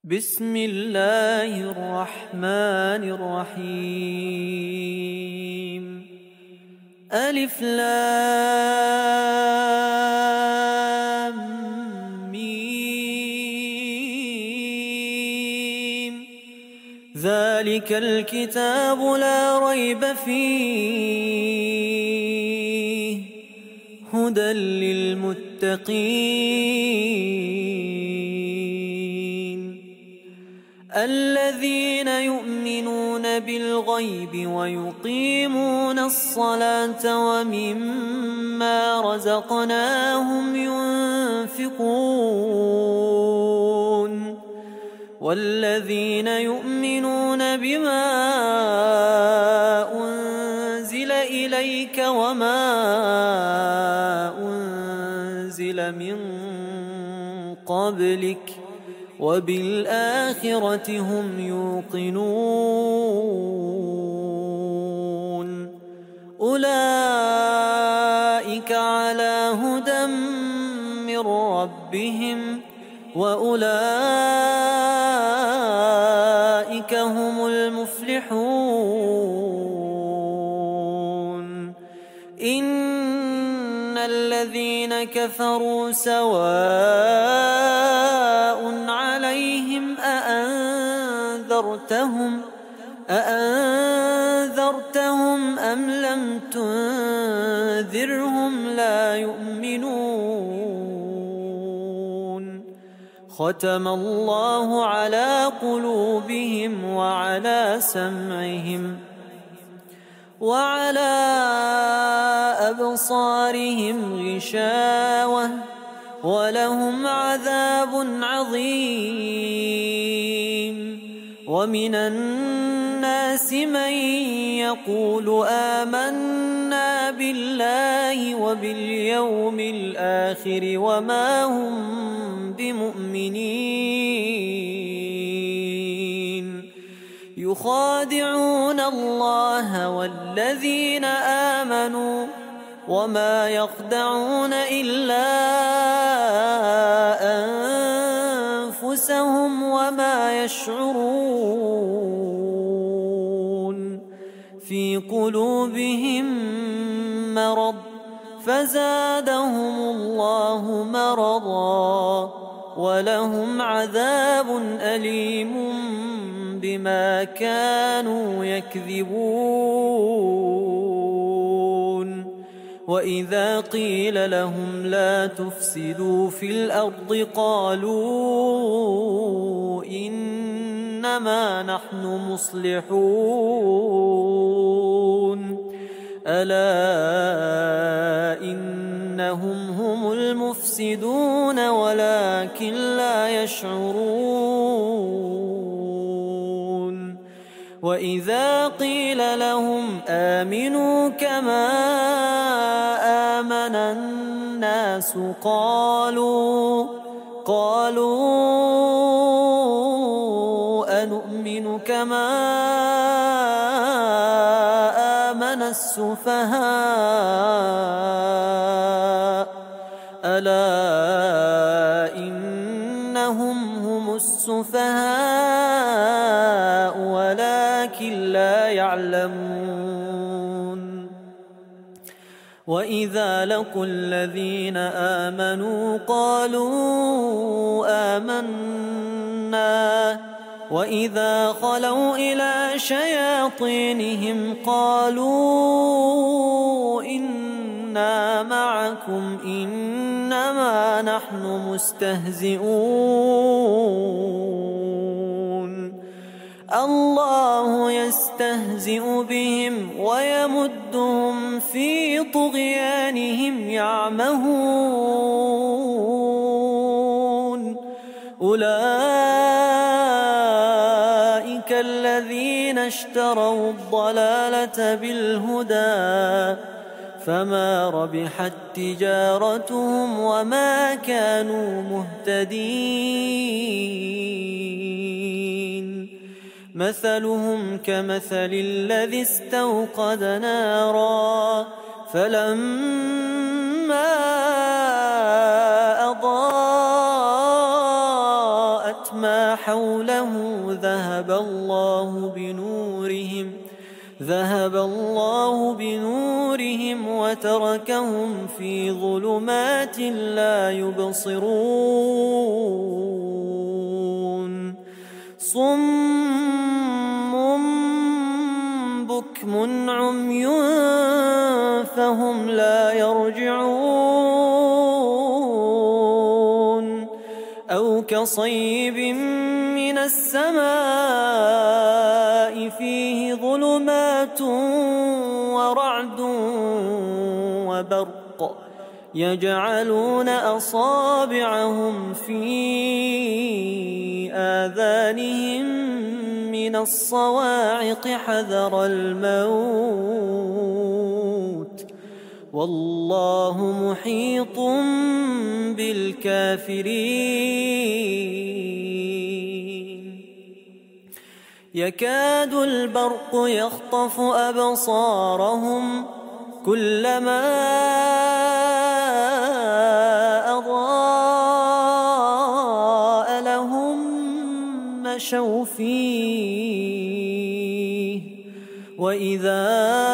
بسم الله الرحمن الرحيم. ألف لام ميم. ذلك الكتاب لا ريب فيه هدى للمتقين الذين يؤمنون بالغيب ويقيمون الصلاة ومما رزقناهم ينفقون والذين يؤمنون بما أنزل إليك وما أنزل من قبلك وبالآخرة هم يوقنون أولئك على هدى من ربهم وأولئك هم المفلحون. إن الذين كفروا سواء عليهم أأنذرتهم أم لم تنذرهم لا يؤمنون. ختم الله على قلوبهم وعلى سمعهم وعلى أبصارهم غشاوة ولهم عذاب عظيم. ومن الناس من يقول آمنا بالله وباليوم الآخر وما هم بمؤمنين يخادعون الله والذين آمنوا وما يخدعون إلا أنفسهم وما يشعرون. في قلوبهم مرض فزادهم الله مرضا ولهم عذاب أليم بما كانوا يكذبون. وإذا قيل لهم لا تفسدوا في الأرض قالوا إنما نحن مصلحون ألا إنهم هم المفسدون ولكن لا يشعرون. وإذا قيل لهم آمنوا كما آمن الناس قالوا أنؤمن كما آمن السفهاء ألا إنهم هم السفهاء ولكن لا يعلمون. وإذا لقوا الذين آمنوا قالوا آمنا وإذا خلوا إلى شياطينهم قالوا إنا معكم إنما نحن مستهزئون. الله يستهزئ بهم ويمدهم في طغيانهم يعمهون. أولئك الذين اشتروا الضلالة بالهدى فما ربحت تجارتهم وما كانوا مهتدين. مثلهم كمثل الذي استوقد نارا فلما أضاءت ما حوله ذهب الله بنورهم وتركهم في ظلمات لا يبصرون صم بكم عمي فهم لا يرجعون أو كصيب من السماء فيه ظلمات ورعد وبرق يجعلون أصابعهم في آذانهم من الصواعق حذر الموت والله محيط بالكافرين يكاد البرق يخطف أبصارهم كلما أضاء لهم مشوا فيه وإذا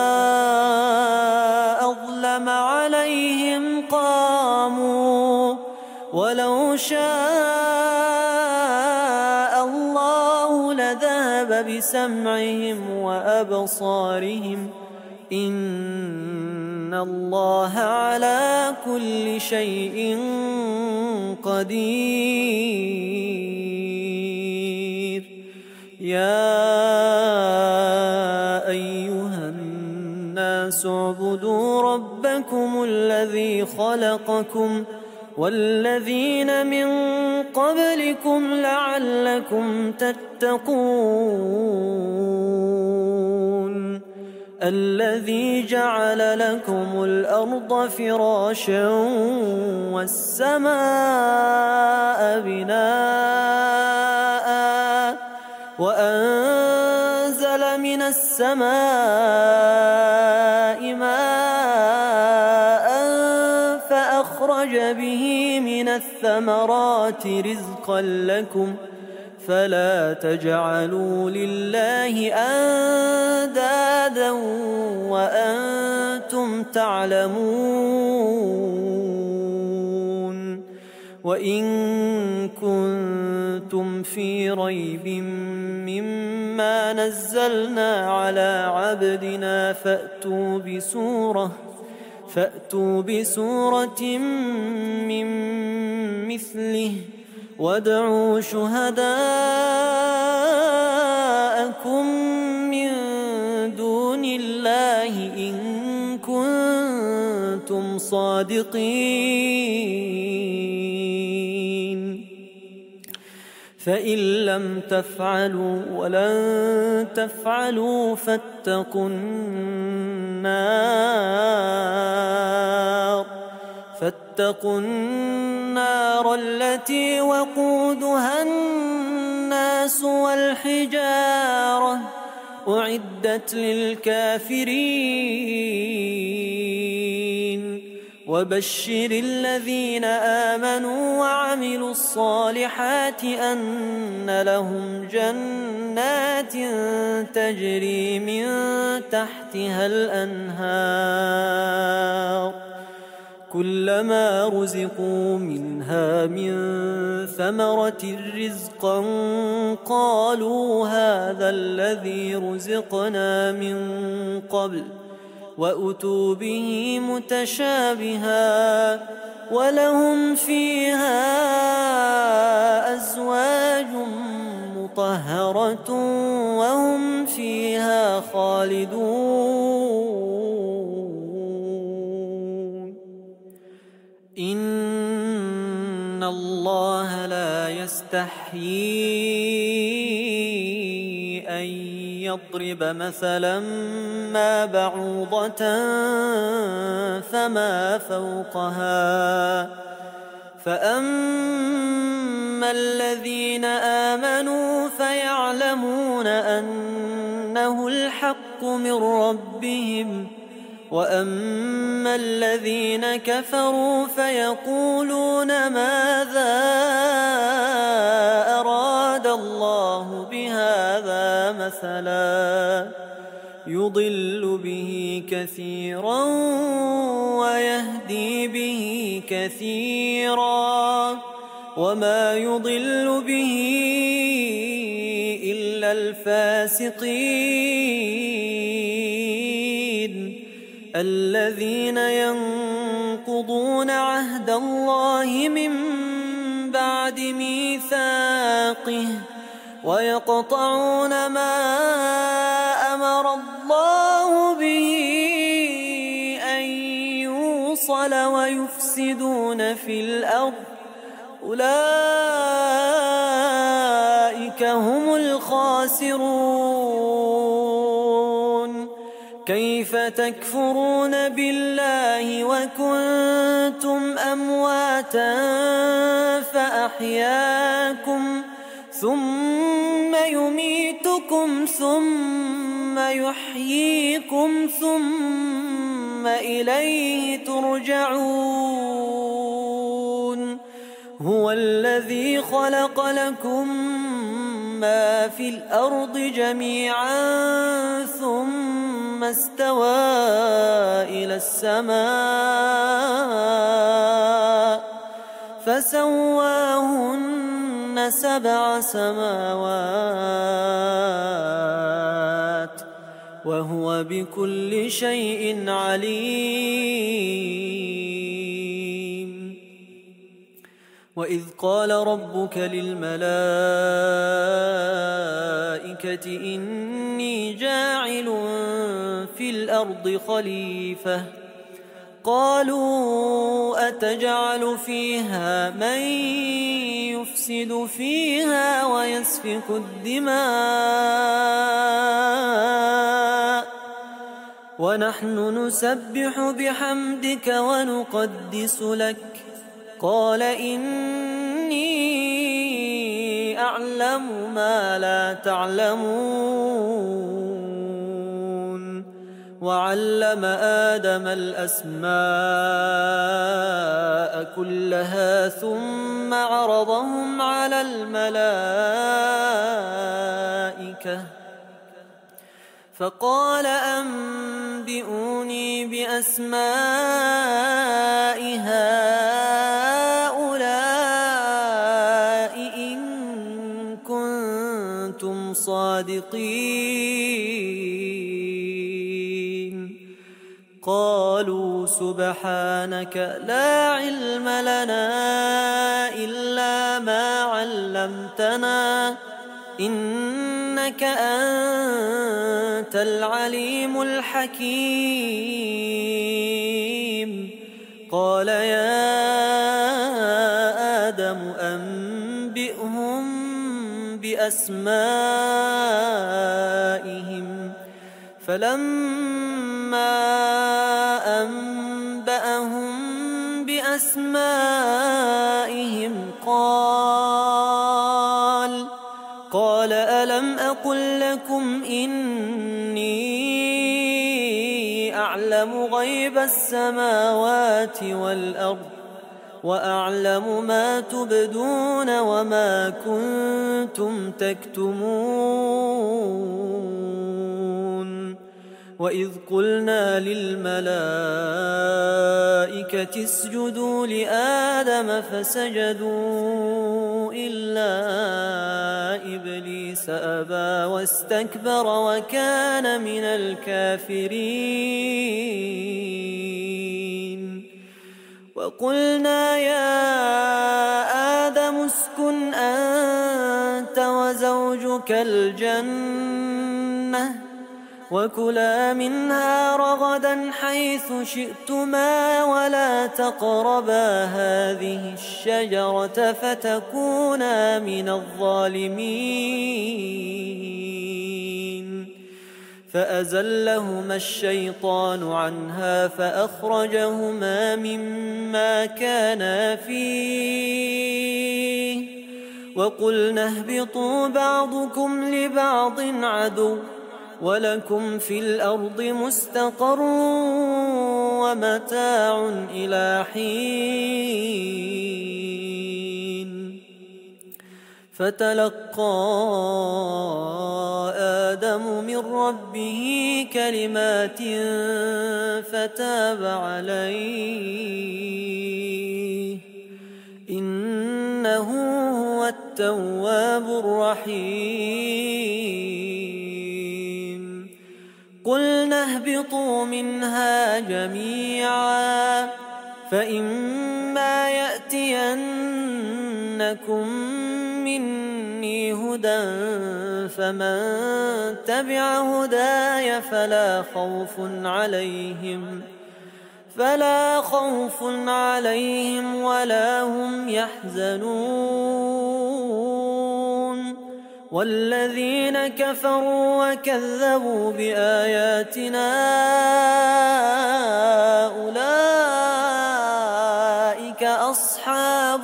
أظلم عليهم قاموا ولو شاء الله لذهب بسمعهم وأبصارهم إن الله على كل شيء قدير يا أيها الناس اعبدوا ربكم الذي خلقكم والذين من قبلكم لعلكم تتقون الذي جعل لكم الأرض فراشا والسماء بناء وأنزل من السماء ماء فأخرج به من الثمرات رزقا لكم فلا تجعلوا لله أندادا وأنتم تعلمون وإن كنتم في ريب مما نزلنا على عبدنا فأتوا بسورة من مثله وادعوا شهداءكم من دون الله إن كنتم صادقين فإن لم تفعلوا ولن تفعلوا فاتقوا النار التي وقودها الناس والحجارة أعدت للكافرين وبشر الذين آمنوا وعملوا الصالحات أن لهم جنات تجري من تحتها الأنهار كلما رزقوا منها من ثمرة رزقا قالوا هذا الذي رزقنا من قبل وأتوا به متشابها ولهم فيها أزواج مطهرة وهم فيها خالدون إن الله لا يستحيي أن يضرب مثلا ما بعوضة فما فوقها فأما الذين آمنوا فيعلمون أنه الحق من ربهم وأما الذين كفروا فيقولون ماذا أراد مثلا يضل به كثيرا ويهدي به كثيرا وما يضل به إلا الفاسقين الذين ينقضون عهد الله من بعد ميثاقه ويقطعون ما أمر الله به أن يوصل ويفسدون في الأرض أولئك هم الخاسرون كيف تكفرون بالله وكنتم أمواتا فأحياكم ثم يميتكم ثم يحييكم ثم إليه ترجعون هو الذي خلق لكم ما في الأرض جميعا ثم استوى إلى السماء فسواهن 7 سماوات وهو بكل شيء عليم وإذ قال ربك للملائكة إني جاعل في الأرض خليفة قالوا أتجعل فيها من يفسد فيها ويسفك الدماء ونحن نسبح بحمدك ونقدس لك قال إني أعلم ما لا تعلمون وعلم آدم الأسماء كلها ثم عرضهم على الملائكة فقال أنبئوني بأسماء هؤلاء إن كنتم صادقين قالوا سبحانك لا علم لنا إلا ما علمتنا إنك أنت العليم الحكيم قال يا آدم أنبئهم بأسمائهم فلما أنبأهم بأسمائهم قال ألم أقل لكم إني أعلم غيب السماوات والأرض وأعلم ما تبدون وما كنتم تكتمون وإذ قلنا للملائكة اسجدوا لآدم فسجدوا إلا إبليس أبى واستكبر وكان من الكافرين وقلنا يا آدم اسكن أنت وزوجك الجنة وكلا منها رغدا حيث شئتما ولا تقربا هذه الشجرة فتكونا من الظالمين فأزلهما الشيطان عنها فأخرجهما مما كانا فيه وقلنا اهبطوا بعضكم لبعض عدو ولكم في الأرض مستقر ومتاع إلى حين فتلقى آدم من ربه كلمات فتاب عليه إنه هو التواب الرحيم قلنا اهبطوا منها جميعا فإما يأتينكم مني هدى فمن تبع هداي فلا خوف عليهم ولا هم يحزنون والذين كفروا وكذبوا بآياتنا أولئك أصحاب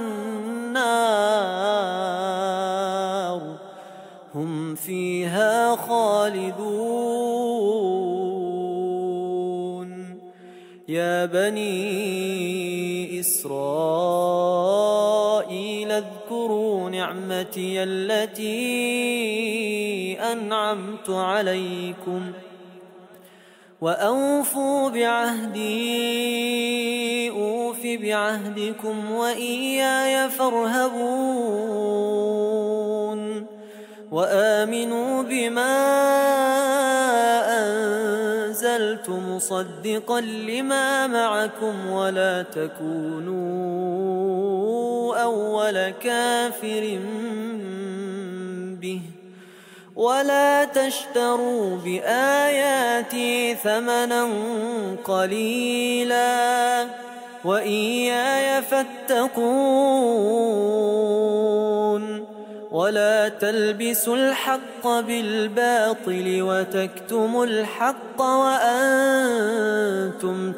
النار هم فيها خالدون يا بني إسرائيل اذكروا نعمتي التي أنعمت عليكم وأوفوا بعهدي أوف بعهدكم وإياي فارهبون وآمنوا بما أنزلت مصدقا لما معكم ولا تكونوا أول كافر به ولا تشتروا بآياتي ثمنا قليلا وإياي فاتقون ولا تلبسوا الحق بالباطل وتكتموا الحق وأنتم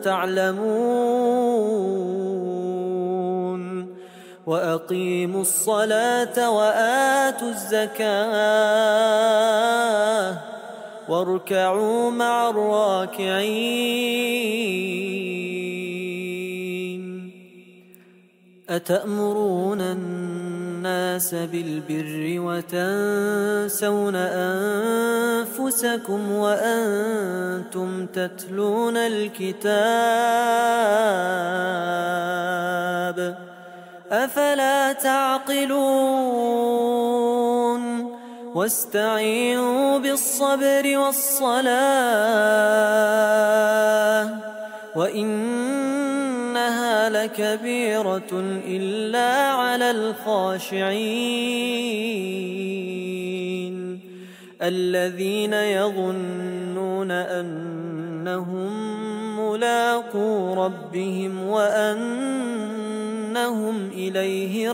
تعلمون وأقيموا الصلاة وآتوا الزكاة واركعوا مع الراكعين أتأمرون الناس بالبر وتنسون أنفسكم وأنتم تتلون الكتاب أفلا تعقلون واستعينوا بالصبر والصلاة وإنها لكبيرة إلا على الخاشعين الذين يظنون أنهم ملاقو ربهم وأنهم إليه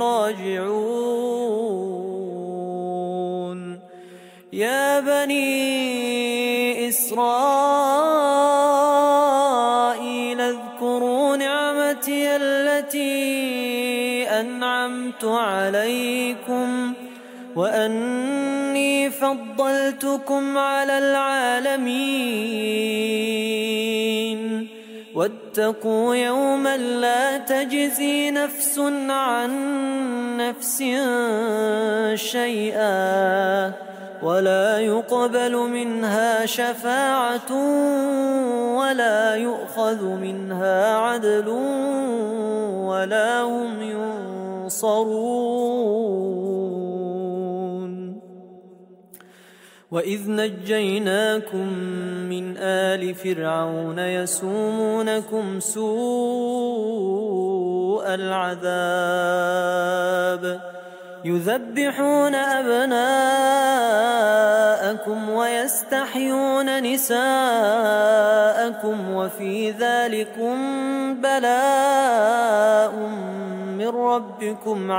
راجعون يا بني إسرائيل اذكروا نعمتي التي أنعمت عليكم وأني فضلتكم على العالمين واتقوا يوما لا تجزي نفس عن نفس شيئا ولا يقبل منها شفاعة ولا يؤخذ منها عدل ولا هم ينصرون وإذ نجيناكم من آل فرعون يسومونكم سوء العذاب يذبحون أبناءكم ويستحيون نساءكم وفي ذلكم بلاء من ربكم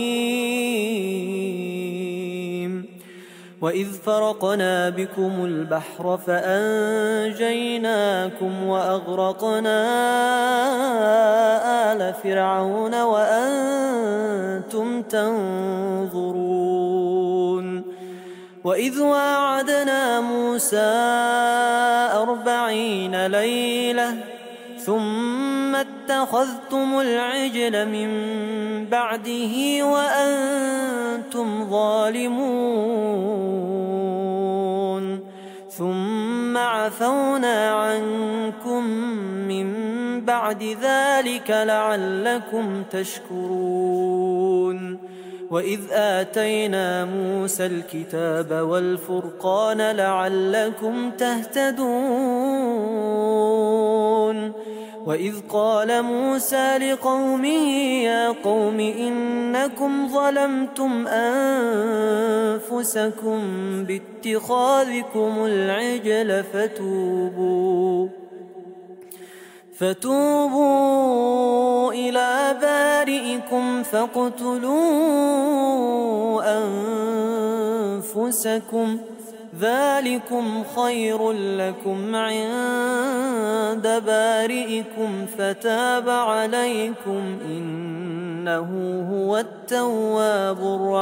عظيم وإذ فرقنا بكم البحر فأنجيناكم وأغرقنا آل فرعون وأنتم تنظرون وإذ واعدنا موسى 40 ليلة ثم واتخذتم العجل من بعده وأنتم ظالمون ثم عفونا عنكم من بعد ذلك لعلكم تشكرون وإذ آتينا موسى الكتاب والفرقان لعلكم تهتدون وإذ قال موسى لقومه يا قوم إنكم ظلمتم أنفسكم باتخاذكم العجل فتوبوا إلى بارئكم فاقتلوا أنفسكم ذلكم خير لكم عند بارئكم فتاب عليكم إنه هو التواب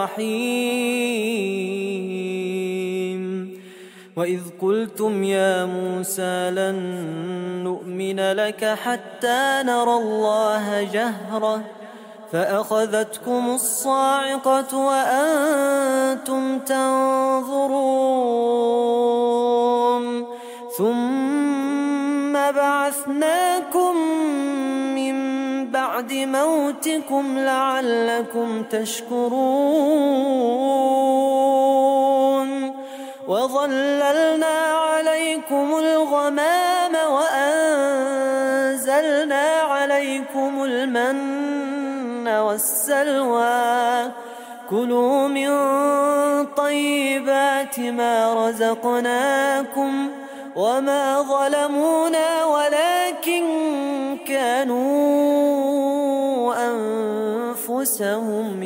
الرحيم وإذ قلتم يا موسى لن نؤمن لك حتى نرى الله جهرة فأخذتكم الصاعقة وأنتم تنظرون ثم بعثناكم من بعد موتكم لعلكم تشكرون وظللنا عليكم الغمام وأنزلنا عليكم المن والسلوى كلوا من طيبات ما رزقناكم وما ظلمونا ولكن كانوا أنفسهم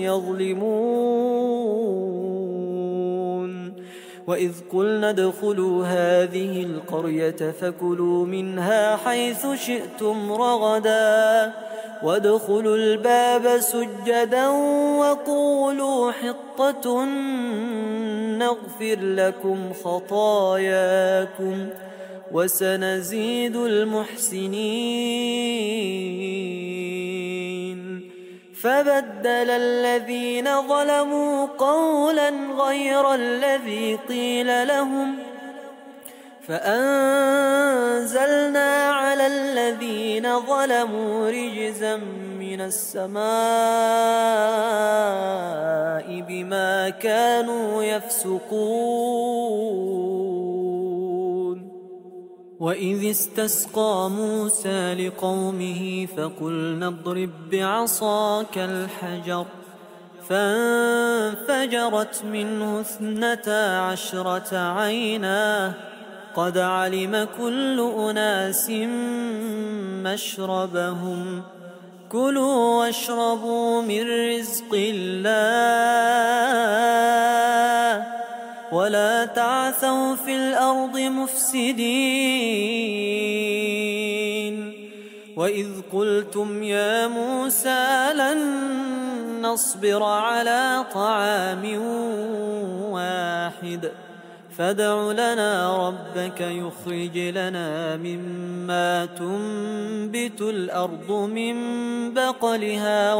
يظلمون وإذ قلنا ادخلوا هذه القرية فكلوا منها حيث شئتم رغدا وادخلوا الباب سجدا وقولوا حطة نغفر لكم خطاياكم وسنزيد المحسنين فبدل الذين ظلموا قولا غير الذي قيل لهم فأنزلنا على الذين ظلموا رجزا من السماء بما كانوا يفسقون وإذ استسقى موسى لقومه فقلنا اضرب بعصاك الحجر فانفجرت منه 12 عينا قد علم كل أناس مشربهم كلوا واشربوا من رزق الله ولا تعثوا في الأرض مفسدين وإذ قلتم يا موسى لن نصبر على طعام واحد فادع لنا ربك يخرج لنا مما تنبت الأرض من بقلها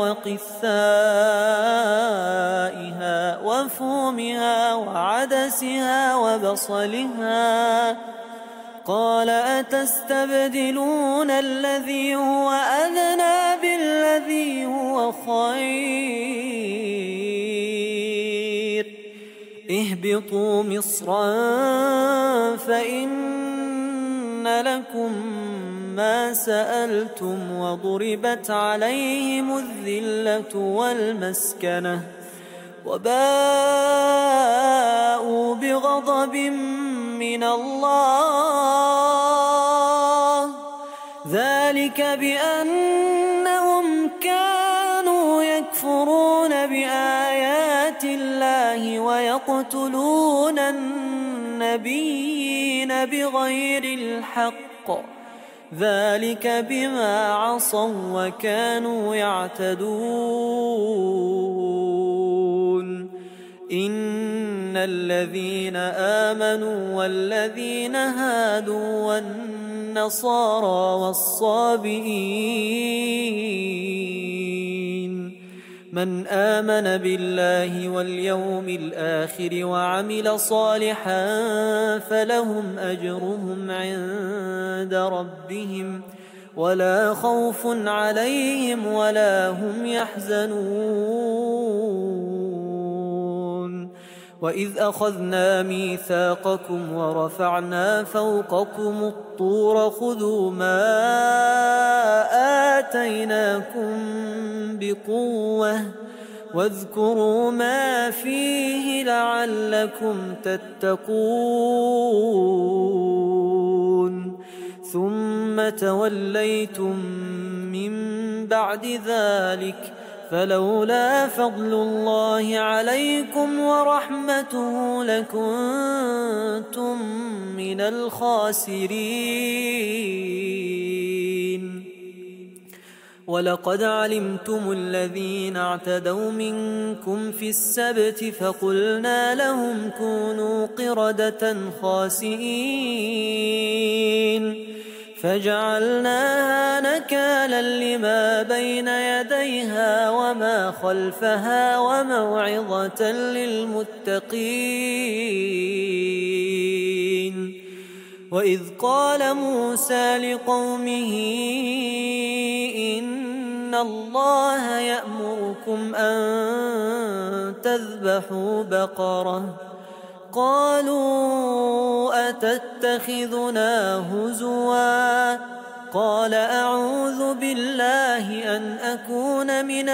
وقثائها وفومها وعدسها وبصلها قال أتستبدلون الذي هو أدنى بالذي هو خير اهبطوا مصرا فإن لكم ما سألتم وضربت عليهم الذلة والمسكنة وباءوا بغضب من الله ذلك بأنهم كانوا يكفرون بآيات الله ويقتلون النبيين بغير الحق ذلك بما عصوا وكانوا يعتدون إن الذين آمنوا والذين هادوا النصارى والصابئين. من آمن بالله واليوم الآخر وعمل صالحا فلهم أجرهم عند ربهم ولا خوف عليهم ولا هم يحزنون. وإذ أخذنا ميثاقكم ورفعنا فوقكم الطور خذوا ما آتيناكم بقوة واذكروا ما فيه لعلكم تتقون. ثم توليتم من بعد ذلك فلولا فضل الله عليكم ورحمته لكنتم من الخاسرين. ولقد علمتم الذين اعتدوا منكم في السبت فقلنا لهم كونوا قردة خاسئين فجعلناها نكالا لما بين يديها وما خلفها وموعظة للمتقين. وإذ قال موسى لقومه إن الله يأمركم أن تذبحوا بقرة قالوا أتتخذنا هزوا قال أعوذ بالله أن أكون من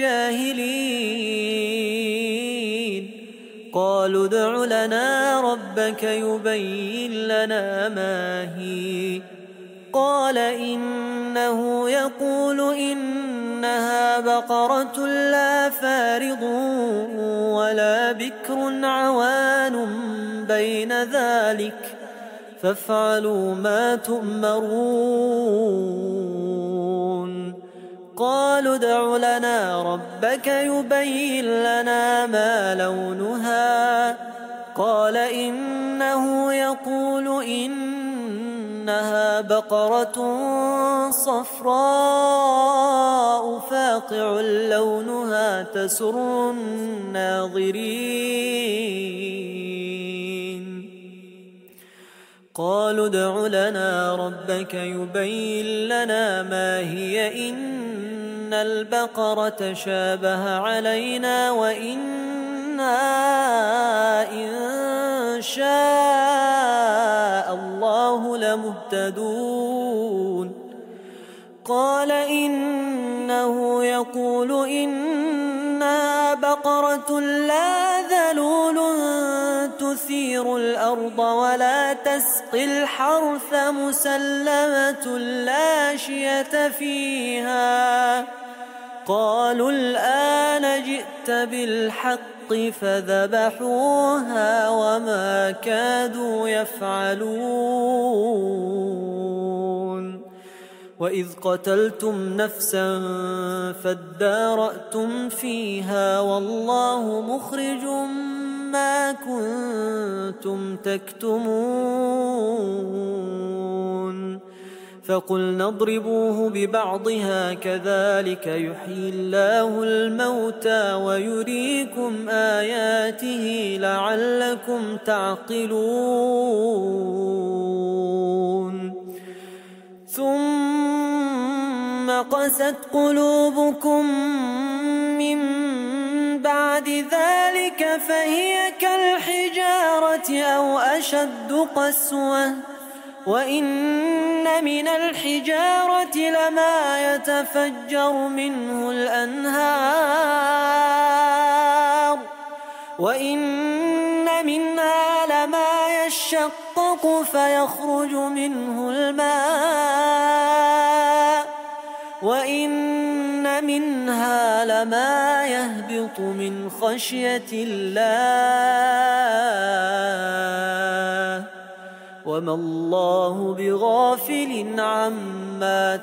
الجاهلين. قالوا ادع لنا ربك يبين لنا ما هي قال إنه يقول إنها بقرة لا فارض ولا بكر عوان بين ذلك فافعلوا ما تؤمرون. قالوا ادع لنا ربك يبين لنا ما لونها قال إنه يقول إنها بقرة صفراء فاقع لونها تسر الناظرين. قالوا ادع لنا ربك يبين لنا ما هي إن البقرة شابه علينا وإنا إن شاء الله لمهتدون. قال إنه يقول إنها بقرة لا ذلول تثير الأرض ولا تسقي الحرث مسلمة لا شية فيها. قالوا الآن جئت بالحق فذبحوها وما كادوا يفعلون. وإذ قتلتم نفسا فادارأتم فيها والله مخرج ما كنتم تكتمون. فقلنا اضربوه ببعضها كذلك يحيي الله الموتى ويريكم آياته لعلكم تعقلون. ثم قست قلوبكم من بعد ذلك فهي كالحجارة أو أشد قسوة وإن من الحجارة لما يتفجر منه الأنهار وإن منها لما يشقق فيخرج منه الماء وإن منها لما يهبط من خشية الله وما الله بغافل عما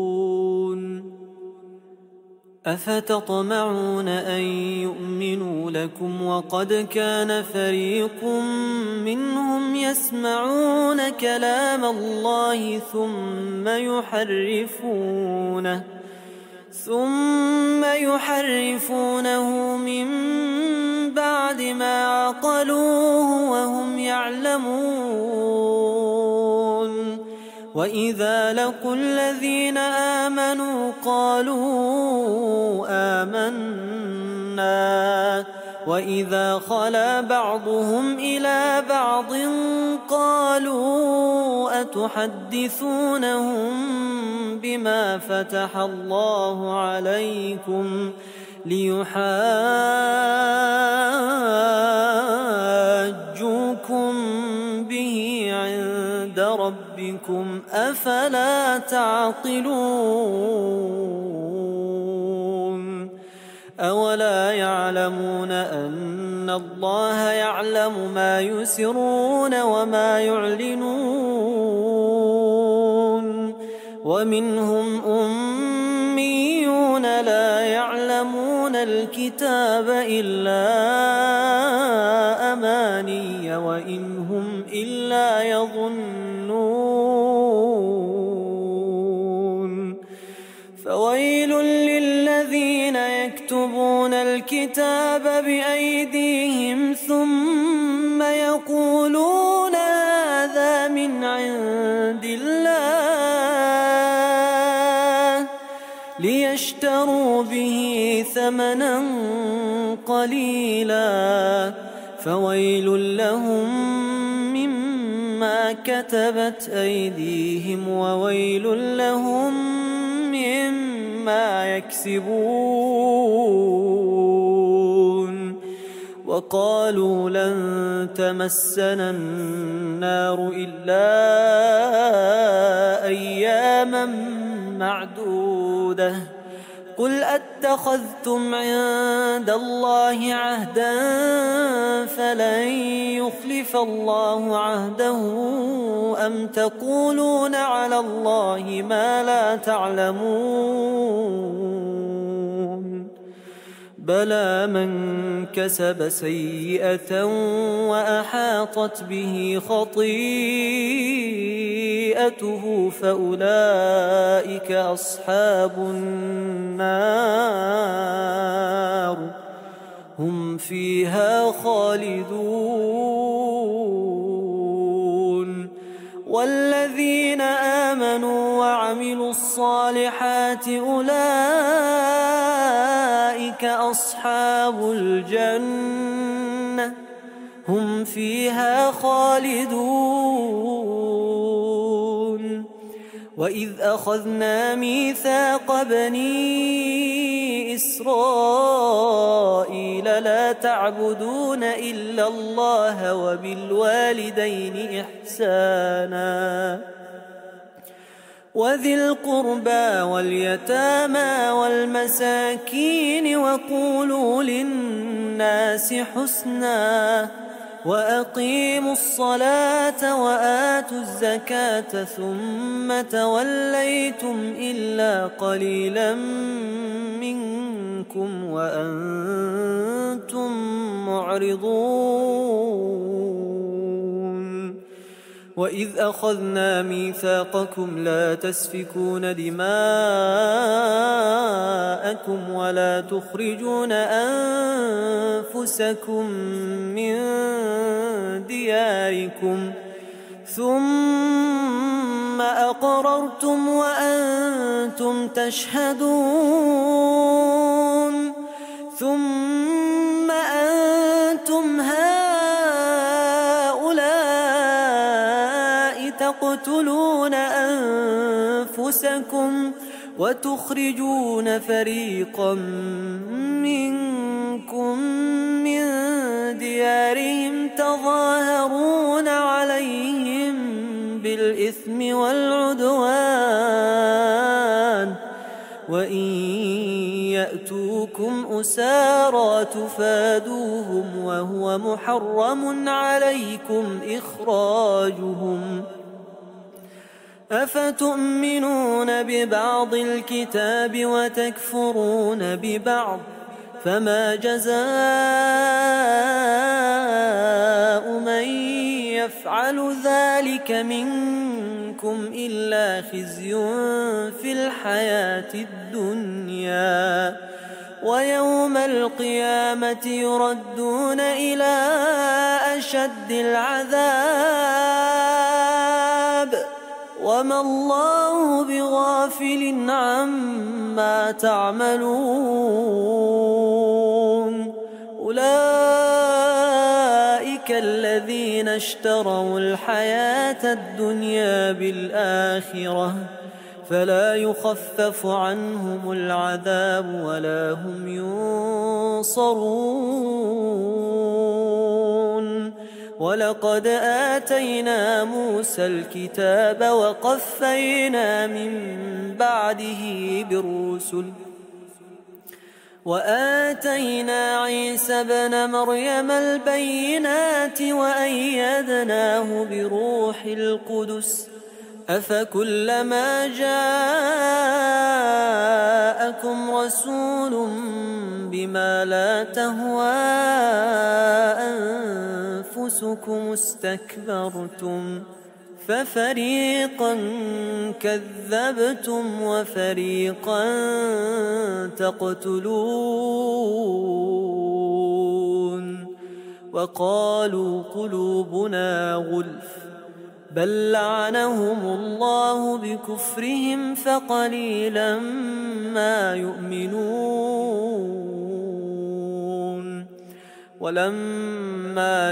تعملون. أفتطمعون أن يؤمنوا لكم وقد كان فريق منهم يسمعون كلام الله ثم يحرفونه من بعد ما عقلوه وهم يعلمون وإذا لقوا الذين آمنوا قالوا آمنا وإذا خلا بعضهم إلى بعض قالوا أتحدثونهم بما فتح الله عليكم ليحاجوكم به عند ربكم أفلا تعقلون أولا يعلمون أن الله يعلم ما يسرون وما يعلنون ومنهم أميون لا يعلمون الكتاب إلا أماني وإن هم إلا يظنون فويل للذين يكتبون الكتاب بأيديهم ثم يقولون هذا من عند الله ليشتروا به ثمنا قليلا فويل لهم مما كتبت أيديهم وويل لهم مما يكسبون وقالوا لن تمسنا النار إلا أياما معدودة قل أتخذتم عند الله عهدا فلن يخلف الله عهده أم تقولون على الله ما لا تعلمون بلى من كسب سيئة وأحاطت به خطيئته فأولئك أصحاب النار هم فيها خالدون والذين آمنوا وعملوا الصالحات أولئك أصحاب الجنة هم فيها خالدون وإذ أخذنا ميثاق بني إسرائيل لا تعبدون إلا الله وبالوالدين إحسانا وذي القربى واليتامى والمساكين وقولوا للناس حسنا وأقيموا الصلاة وآتوا الزكاة ثم توليتم إلا قليلا منكم وأنتم معرضون وإذ أخذنا ميثاقكم لا تسفكون دماءكم ولا تخرجون أنفسكم من دياركم ثم أقررتم وأنتم تشهدون ثم أنتم هؤلاء تقتلون أنفسكم وتخرجون فريقا منكم من ديارهم تظاهرون عليهم بالإثم والعدوان وإن يأتوكم أسارى تفادوهم وهو محرم عليكم إخراجهم أفتؤمنون ببعض الكتاب وتكفرون ببعض فما جزاء من يفعل ذلك منكم إلا خزي في الحياة الدنيا ويوم القيامة يردون إلى أشد العذاب وما الله بغافل عما تعملون أولئك الذين اشتروا الحياة الدنيا بالآخرة فلا يخفف عنهم العذاب ولا هم ينصرون ولقد آتينا موسى الكتاب وقفينا من بعده بالرسل وآتينا عيسى ابن مريم البينات وأيدناه بروح القدس أفكلما جاءكم رسول بما لا تهوى أنفسكم استكبرتم ففريقا كذبتم وفريقا تقتلون وقالوا قلوبنا غلف بل لعنهم الله بكفرهم فقليلا ما يؤمنون ولما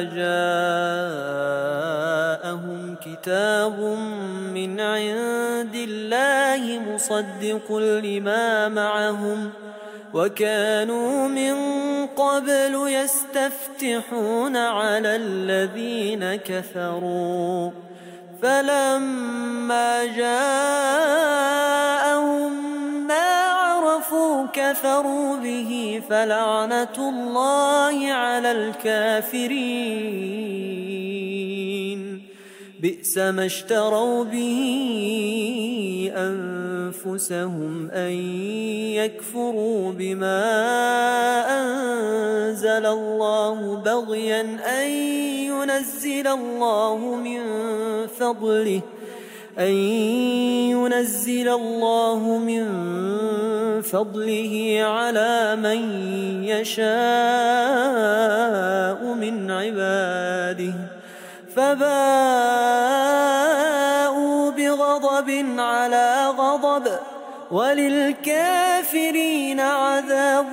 جاءهم كتاب من عند الله مصدق لما معهم وكانوا من قبل يستفتحون على الذين كفروا فلما جاءهم ما عرفوا كفروا به فلعنة الله على الكافرين بئس ما اشتروا به أنفسهم أن يكفروا بما أنزل الله بغيا أن ينزل الله من فضله على من يشاء من عباده فباءوا بغضب على غضب وللكافرين عذاب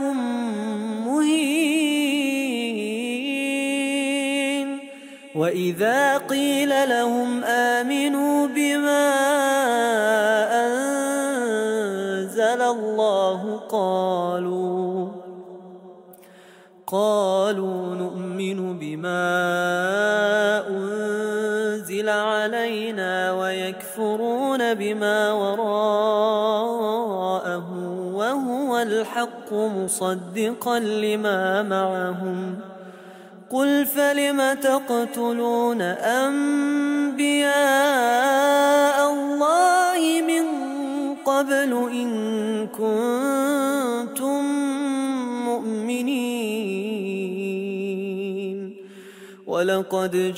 مهين وإذا قيل لهم آمنوا بما أنزل الله قالوا نؤمن بما أنزل علينا ويكفرون بما وراءه وهو الحق مصدقا لما معهم قل فلم تقتلون أنبياء الله من قبل إن كنتم مؤمنين ولقد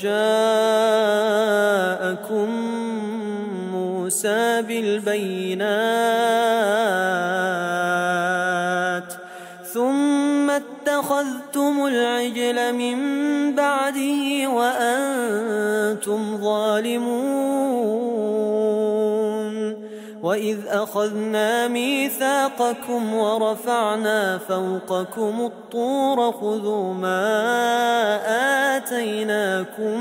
جاءكم موسى بالبينات ثم اتخذتم العجل من بعده وأنتم ظالمون وإذ أخذنا ميثاقكم ورفعنا فوقكم الطور خذوا ما آتيناكم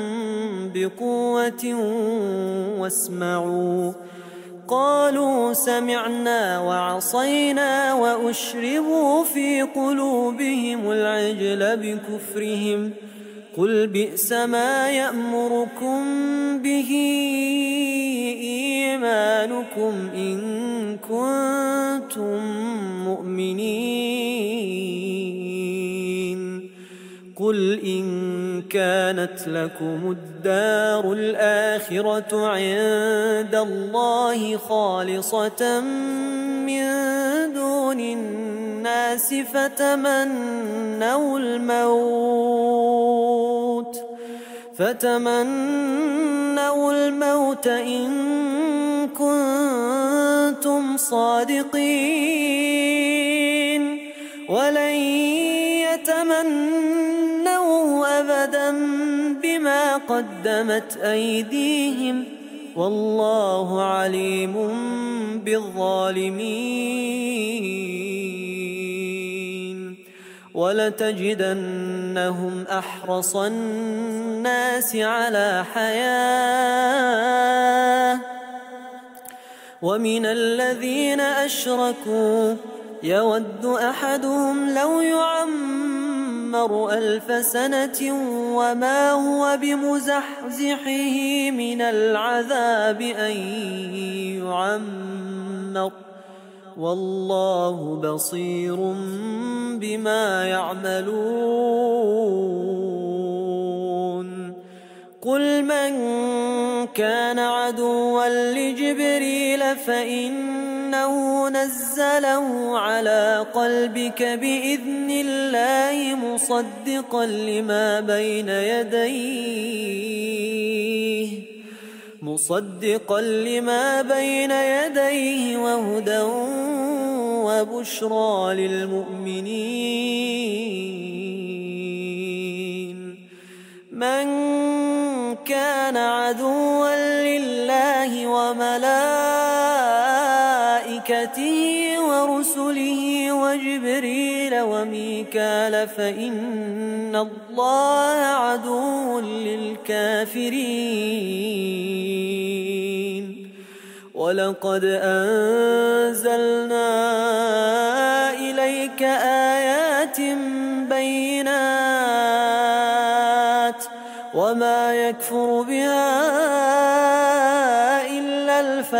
بقوة واسمعوا قالوا سمعنا وعصينا وأشربوا في قلوبهم العجل بكفرهم قل بئس ما يأمركم به إيمانكم إن كنتم مؤمنين قل إن كانت لكم الدار الآخرة عند الله خالصة من دون الناس الناس فتمنوا الموت إن كنتم صادقين ولن يتمنوه أبدا بما قدمت أيديهم والله عليم بالظالمين ولتجدنهم أحرص الناس على حياة ومن الذين أشركوا يود أحدهم لو يعمر 1000 سنة وما هو بمزحزحه من العذاب أن يعمر والله بصير بما يعملون قل من كان عدوا لجبريل فإنه نزله على قلبك بإذن الله مصدقا لما بين يديه وهدى وبشرى للمؤمنين من كان عدوا لله وملائكته ورسله وجبريل وميكال فإن الله عدو للكافرين ولقد أنزلنا إليك آيات بينات وما يكفر بها إلا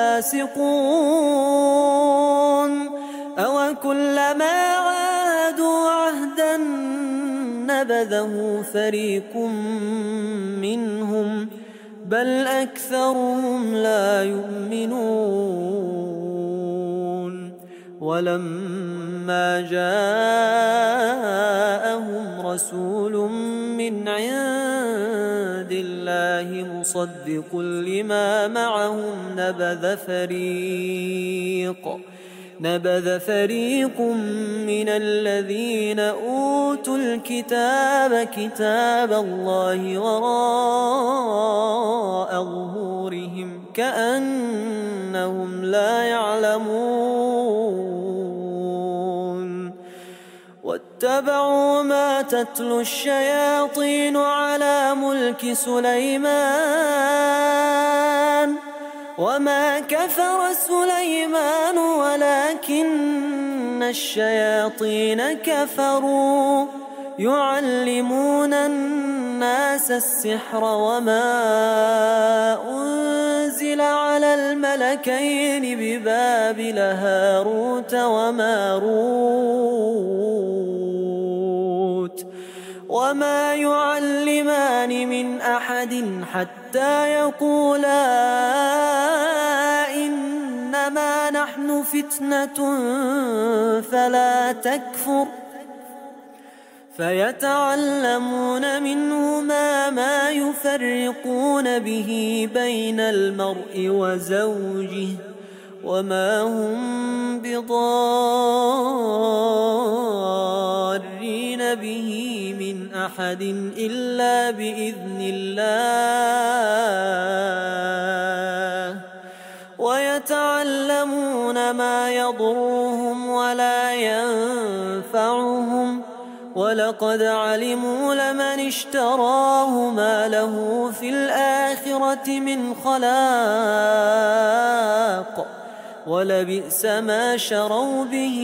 الفاسقون أوكلما عاهدوا عهدا نبذه فريق منهم بل أكثرهم لا يؤمنون ولما جاءهم رسول من عند الله مصدق لما معهم نبذ فريق من الذين أوتوا الكتاب كتاب الله وراء ظهورهم كأنهم لا يعلمون واتبعوا ما تتلو الشياطين على ملك سليمان وما كفر سليمان ولكن الشياطين كفروا يعلمون الناس السحر وما أنزل على الملكين ببابل هاروت وماروت وما يعلمان من أحد حتى يقولا إنما نحن فتنة فلا تكفر فيتعلمون منهما ما يفرقون به بين المرء وزوجه وما هم بضارين به من أحد إلا بإذن الله ويتعلمون ما يضرهم ولا ينفعهم ولقد علموا لمن اشتراه ما له في الآخرة من خلاق ولبئس ما شروا به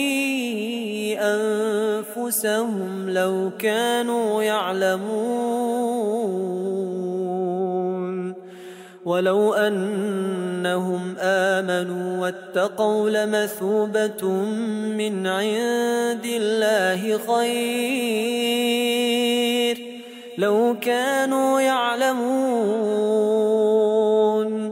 أنفسهم لو كانوا يعلمون ولو أنهم آمنوا واتقوا لمثوبة من عند الله خير لو كانوا يعلمون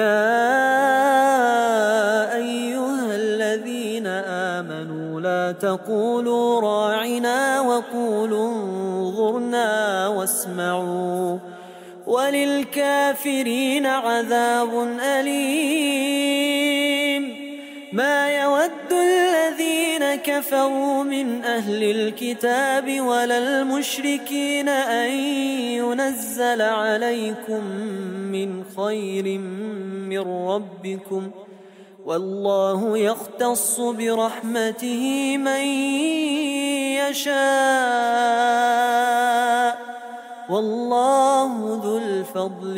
يا أيها الذين آمنوا لا فقولوا راعنا وقولوا انظرنا واسمعوا وللكافرين عذاب أليم. ما يود الذين كفروا من أهل الكتاب ولا المشركين أن ينزل عليكم من خير من ربكم، والله يختص برحمته من يشاء، والله ذو الفضل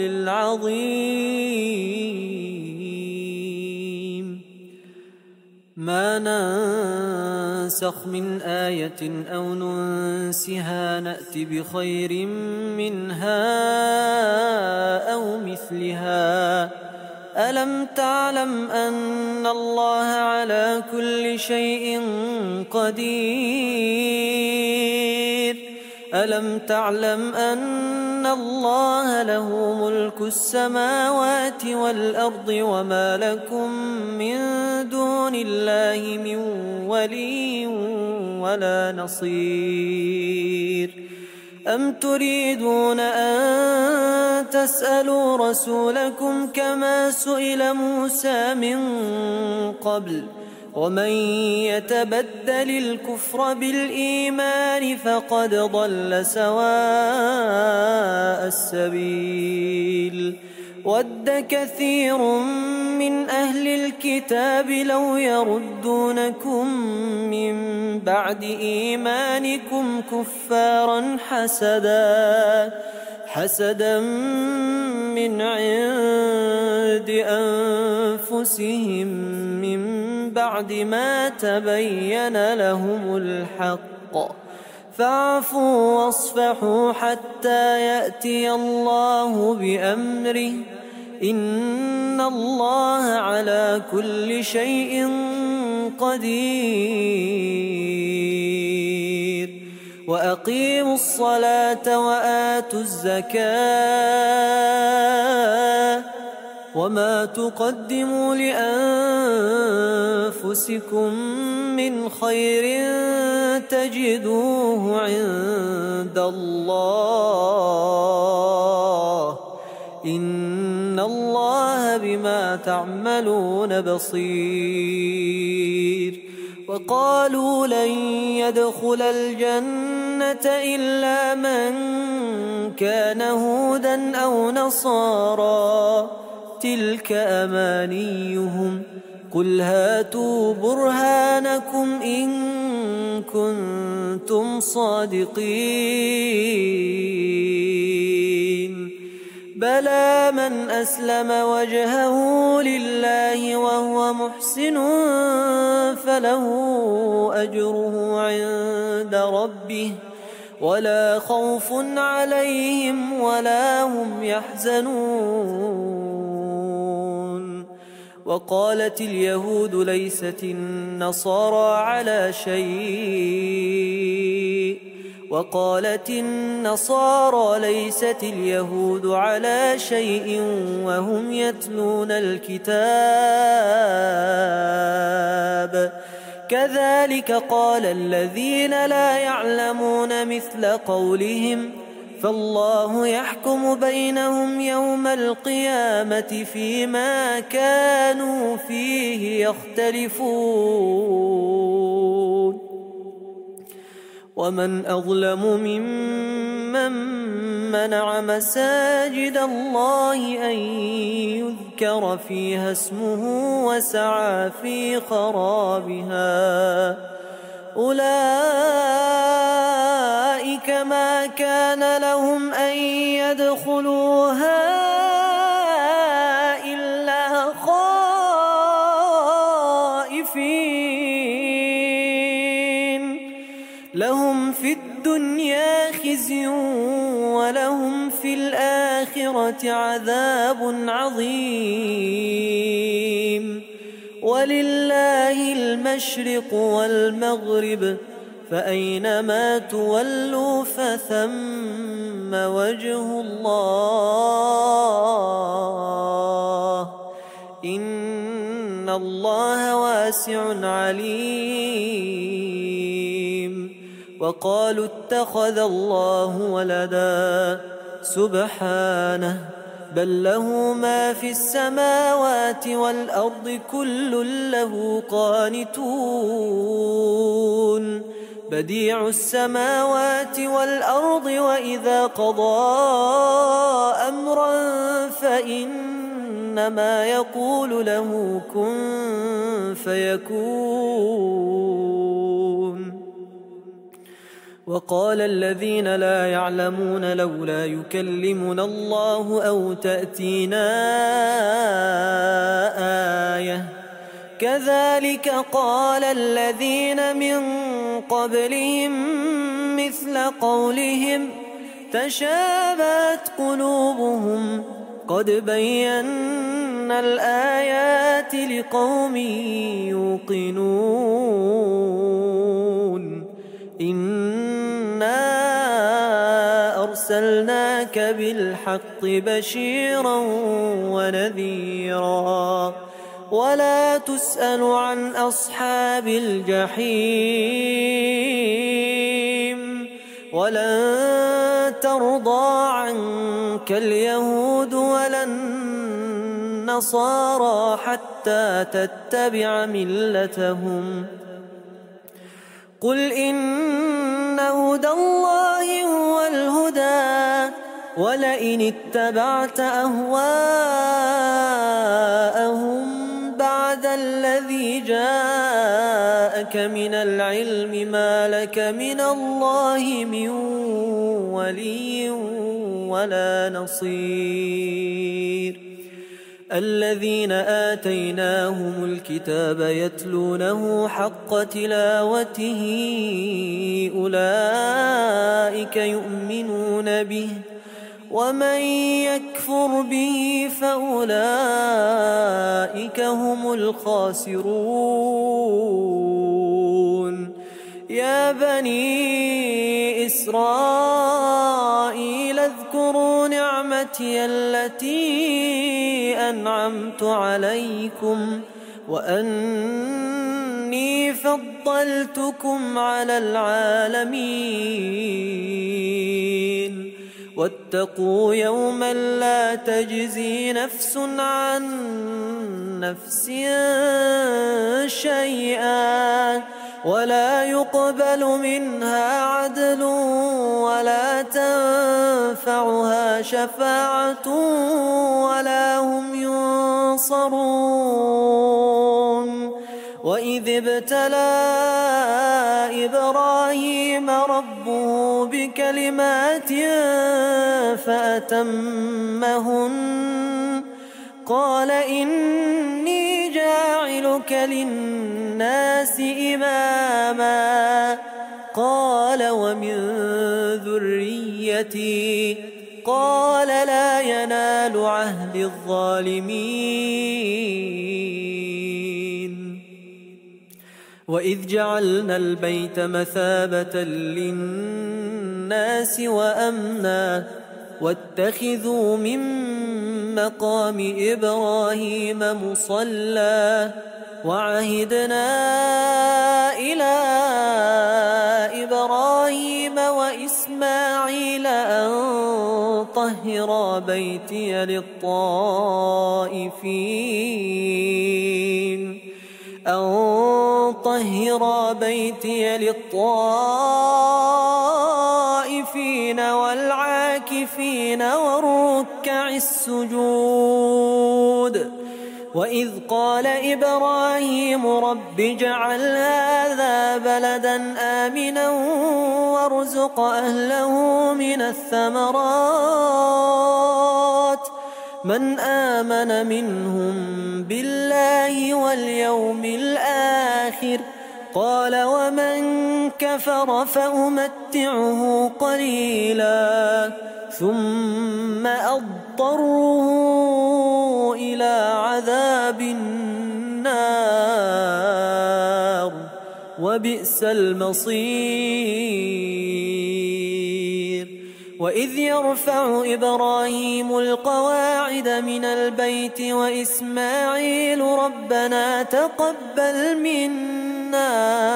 العظيم. ما ننسخ من آية أو ننسها نأت بخير منها أو مثلها. ألم تعلم أن الله على كل شيء قدير؟ ألم تعلم أن الله له ملك السماوات والأرض وما لكم من دون الله من ولي ولا نصير؟ أم تريدون أن تسألوا رسولكم كما سئل موسى من قبل؟ ومن يتبدل الكفر بالإيمان فقد ضل سواء السبيل. ود كثير من أهل الكتاب لو يردونكم من بعد إيمانكم كفارا حسدا من عند أنفسهم من بعد ما تبين لهم الحق، فاعفوا واصفحوا حتى يأتي الله بأمره، إن الله على كل شيء قدير. وأقيموا الصلاة وآتوا الزكاة وما تقدموا لأنفسكم من خير تجدوه عند الله، إن الله بما تعملون بصير. وقالوا لن يدخل الجنة إلا من كان هودا أو نصارى، تلك أمانيهم، قل هاتوا برهانكم إن كنتم صادقين. بلى من أسلم وجهه لله وهو محسن فله أجره عند ربه ولا خوف عليهم ولا هم يحزنون. وقالت اليهود ليست النصارى على شيء، وقالت النصارى ليست اليهود على شيء وهم يتلون الكتاب، كذلك قال الذين لا يعلمون مثل قولهم، فالله يحكم بينهم يوم القيامة فيما كانوا فيه يختلفون. ومن أظلم ممن منع مساجد الله أن يذكر فيها اسمه وسعى في خرابها، أولئك ما كان لهم أن يدخلوها إلا خائفين، لهم في الدنيا خزي ولهم في الآخرة عذاب عظيم. ولله المشرق والمغرب، فأينما تولوا فثم وجه الله، إن الله واسع عليم. وقالوا اتخذ الله ولدا سبحانه بل له ما في السماوات والأرض كل له قانتون بديع السماوات والأرض وإذا قضى أمرا فإنما يقول له كن فيكون. وقال الذين لا يعلمون لولا يكلمنا الله أو تأتينا آية كذلك قال الذين من قبلهم مثل قولهم تشابهت قلوبهم قد بينا الآيات لقوم يوقنون. إنا أرسلناك بالحق بشيرا ونذيرا ولا تسأل عن أصحاب الجحيم ولن ترضى عنك اليهود ولا النصارى حتى تتبع ملتهم قل إن هدى الله هو الهدى ولئن اتبعت أهواءهم بعد الذي جاءك من العلم ما لك من الله من ولي ولا نصير. الذين آتيناهم الكتاب يتلونه حق تلاوته أولئك يؤمنون به ومن يكفر به فأولئك هم الخاسرون. يا بني إسرائيل اذكروا نعمتي التي أنعمت عليكم وأني فضلتكم على العالمين. واتقوا يوما لا تجزي نفس عن نفس شيئا ولا يقبل منها عدل ولا تنفعها شفاعة ولا هم ينصرون. وإذ ابتلى إبراهيم ربه بكلمات فأتمهن قال إني جاعلك للناس إماما قال ومن ذريتي قال لا ينال عهد الظالمين. وإذ جعلنا البيت مثابة للناس وأمنا واتخذوا من مقام إبراهيم مصلى وعهدنا إلى إبراهيم وإسماعيل أن طهرا بيتي للطائفين والعاكفين والركع السجود. وإذ قال إبراهيم رب اجعل هذا بلدا آمنا وارزق أهله من الثمرات من آمن منهم بالله واليوم الآخر قال ومن كفر فأمتعه قليلا ثم أضطره إلى عذاب النار وبئس المصير. وإذ يرفع إبراهيم القواعد من البيت وإسماعيل ربنا تقبل منا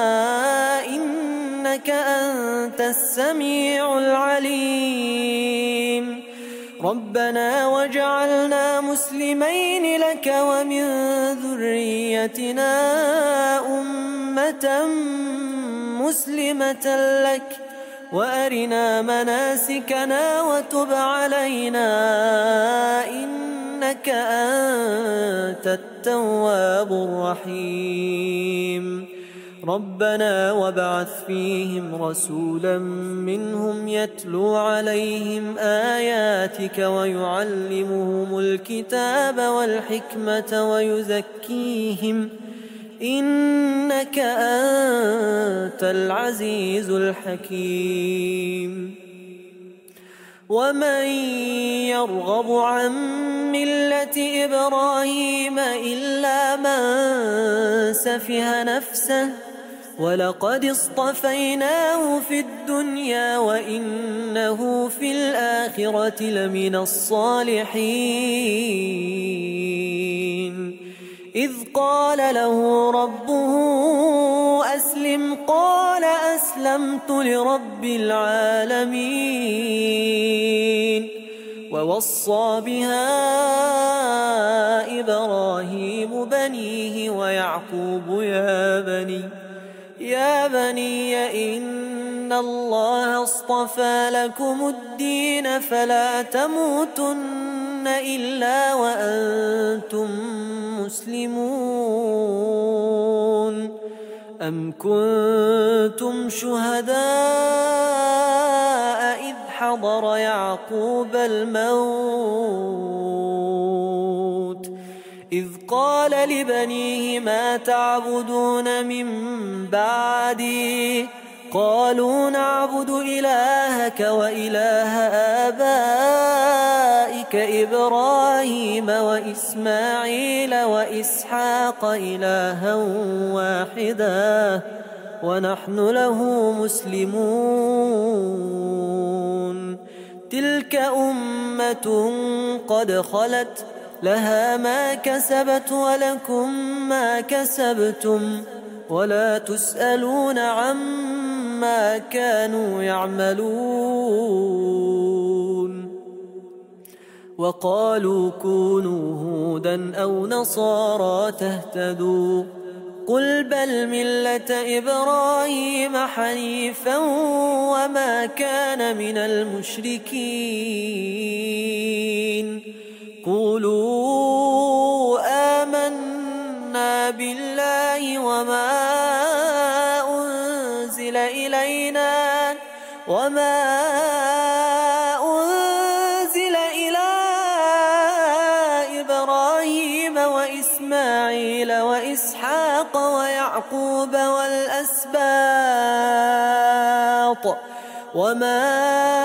إنك أنت السميع العليم ربنا واجعلنا مسلمين لك ومن ذريتنا أمة مسلمة لك وأرنا مناسكنا وتب علينا إنك أنت التواب الرحيم ربنا وابعث فيهم رسولا منهم يتلو عليهم آياتك ويعلمهم الكتاب والحكمة ويزكيهم إنك أنت العزيز الحكيم ومن يرغب عن ملة إبراهيم إلا من سفه نفسه ولقد اصطفيناه في الدنيا وإنه في الآخرة لمن الصالحين إذ قال له ربه أسلم قال أسلمت لرب العالمين ووصى بها إبراهيم بنيه ويعقوب يا بني إن الله اصطفى لكم الدين فلا تموتن إلا وأنتم مسلمون أم كنتم شهداء إذ حضر يعقوب الموت إذ قال لبنيه ما تعبدون من بعدي قالوا نعبد إلهك وإله آبائك إبراهيم وإسماعيل وإسحاق إلها واحدا ونحن له مسلمون تلك أمة قد خلت لها ما كسبت ولكم ما كسبتم ولا تسألون عما كانوا يعملون وقالوا كونوا هودا أو نصارى تهتدوا قل بل ملة إبراهيم حنيفا وما كان من المشركين قولوا آمنا بالله وما أنزل إلى إبراهيم وإسماعيل وإسحاق ويعقوب والأسباط وما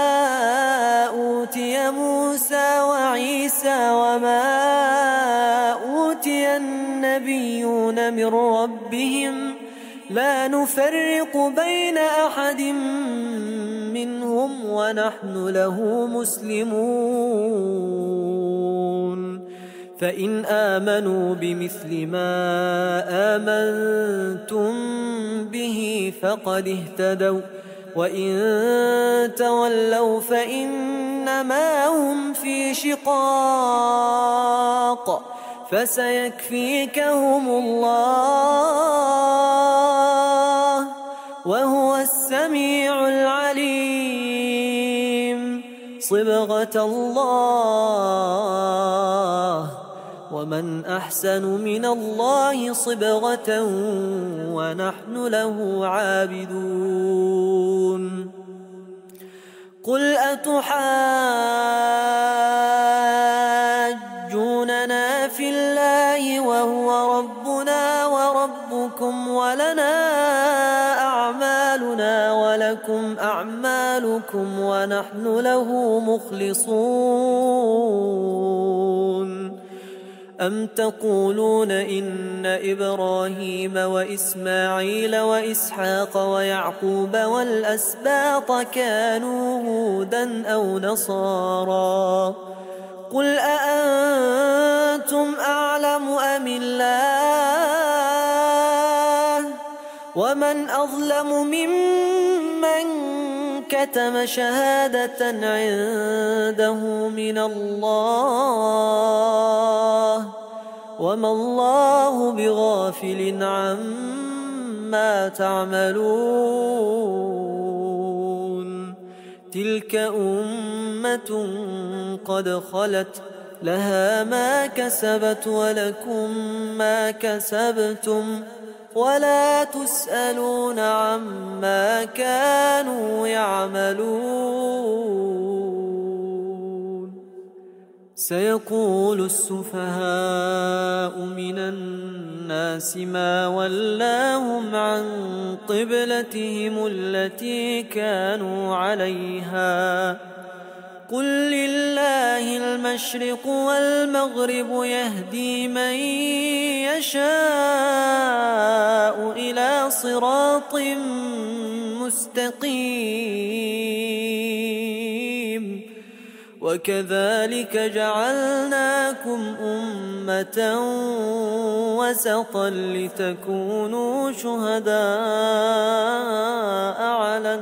أوتي موسى وعيسى وما أوتي النبيون من ربهم لا نفرق بين أحد منهم ونحن له مسلمون فإن آمنوا بمثل ما آمنتم به فقد اهتدوا وإن تولوا فإنما هم في شقاق فسيكفيكهم الله وهو السميع العليم صبغة الله ومن أحسن من الله صبغة ونحن له عابدون قل أتحاجوننا في الله وهو ربنا وربكم ولنا أعمالنا ولكم أعمالكم ونحن له مخلصون أم تقولون إن إبراهيم وإسماعيل وإسحاق ويعقوب والأسباط كانوا هودا أو نصارى قل أأنتم أعلم أم الله ومن أظلم ممن كتم شهادة عنده من الله وما الله بغافل عما تعملون تلك أمة قد خلت لها ما كسبت ولكم ما كسبتم ولا تسألون عما كانوا يعملون سيقول السفهاء من الناس ما ولاهم عن قبلتهم التي كانوا عليها قل لله المشرق والمغرب يهدي من يشاء إلى صراط مستقيم وكذلك جعلناكم أمة وسطا لتكونوا شهداء على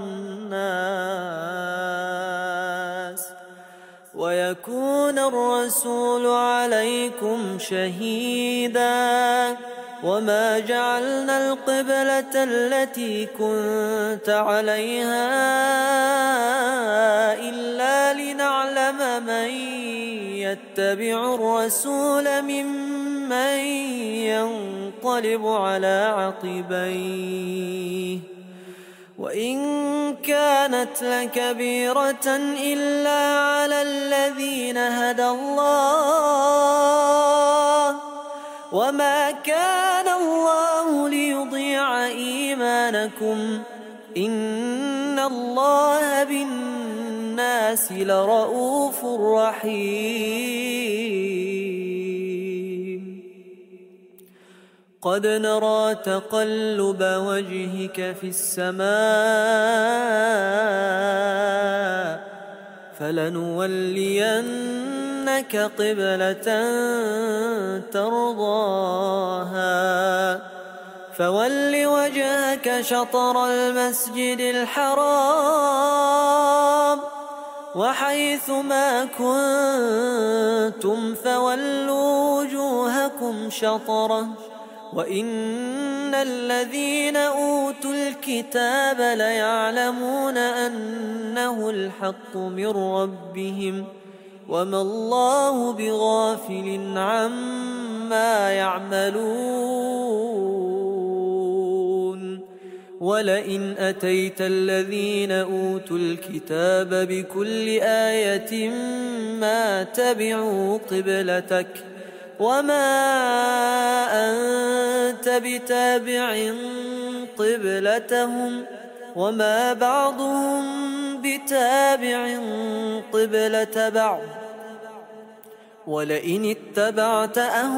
الناس ويكون الرسول عليكم شهيدا وما جعلنا القبلة التي كنت عليها إلا لنعلم من يتبع الرسول ممن ينقلب على عقبيه وإن كانت لكبيرة إلا على الذين هدى الله وما كان الله ليضيع إيمانكم إن الله بالناس لرؤوف رحيم قد نرى تقلب وجهك في السماء فلنولينك قبلة ترضاها فول وجهك شطر المسجد الحرام وحيث ما كنتم فولوا وجوهكم شطره وإن الذين أوتوا الكتاب ليعلمون أنه الحق من ربهم وما الله بغافل عما يعملون ولئن أتيت الذين أوتوا الكتاب بكل آية ما تبعوا قبلتك وما أنت بتابع قبلتهم وما بعضهم بتابع قبلة بعض ولئن اتبعت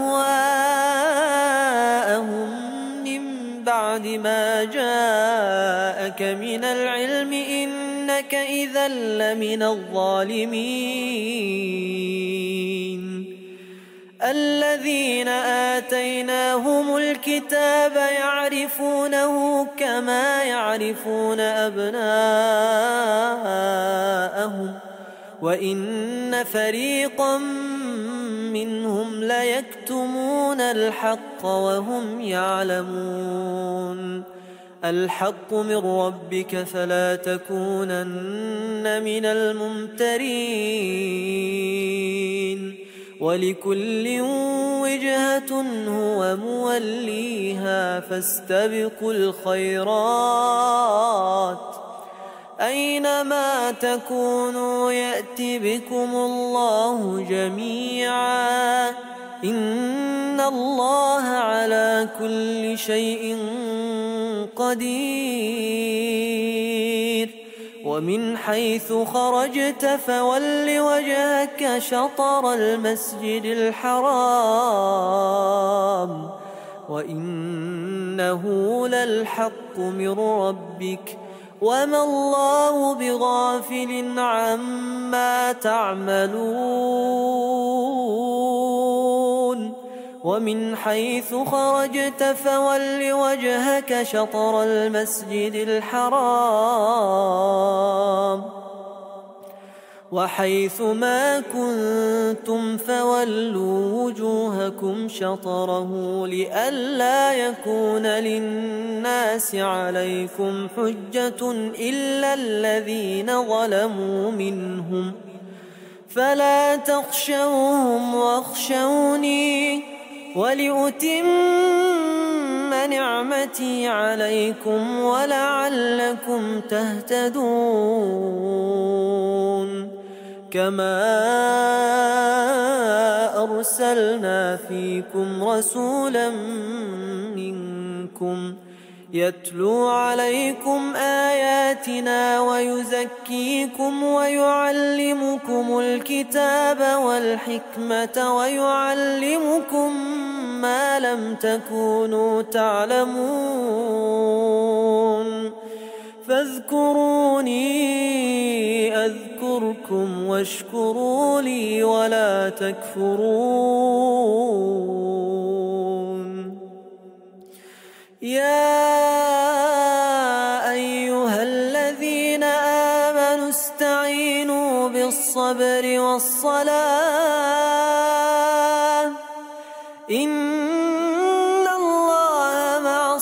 أهواءهم من بعد ما جاءك من العلم إنك إذا لمن الظالمين الذين آتيناهم الكتاب يعرفونه كما يعرفون أبناءهم وإن فريقا منهم ليكتمون الحق وهم يعلمون الحق من ربك فلا تكونن من الممترين ولكل وجهة هو موليها فاستبقوا الخيرات أينما تكونوا يأتي بكم الله جميعا إن الله على كل شيء قدير ومن حيث خرجت فول وجهك شطر المسجد الحرام وإنه للحق من ربك وما الله بغافل عما تعملون ومن حيث خرجت فول وجهك شطر المسجد الحرام وحيث ما كنتم فولوا وجوهكم شطره لئلا يكون للناس عليكم حجة إلا الذين ظلموا منهم فلا تخشوهم واخشوني ولأتم نعمتي عليكم ولعلكم تهتدون كما أرسلنا فيكم رسولا منكم يتلو عليكم آياتنا ويزكيكم ويعلمكم الكتاب والحكمة ويعلمكم ما لم تكونوا تعلمون فاذكروني أذكركم واشكروا لي ولا تكفرون يا أيها الذين آمنوا استعينوا بالصبر والصلاة إن الله مع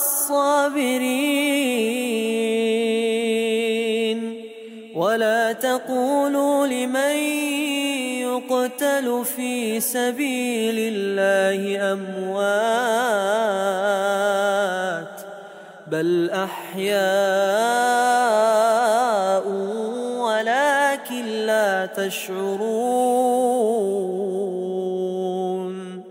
الصابرين ولا تقولوا لمن يقتل في سبيل الله أموات بل أحياء ولكن لا تشعرون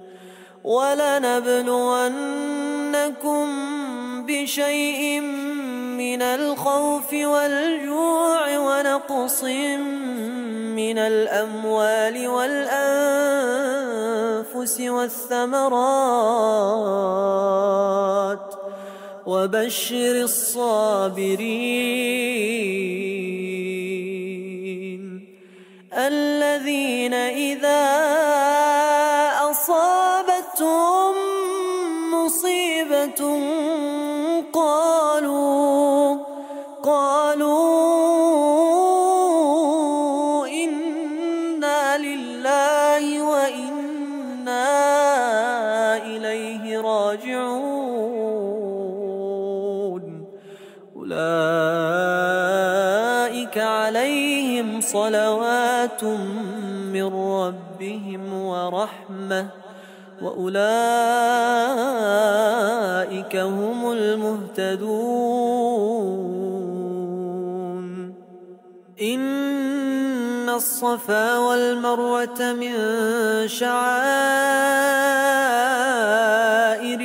ولنبلونكم بشيء من الخوف والجوع ونقص من الأموال والأنفس والثمرات وبشر الصابرين الذين إذا أصابتهم مصيبة قالوا إنا لله وإنا إليه راجعون أولئك عليهم صلوات من ربهم ورحمة وأولئك هم المهتدون إن الصفا والمروة من شعائر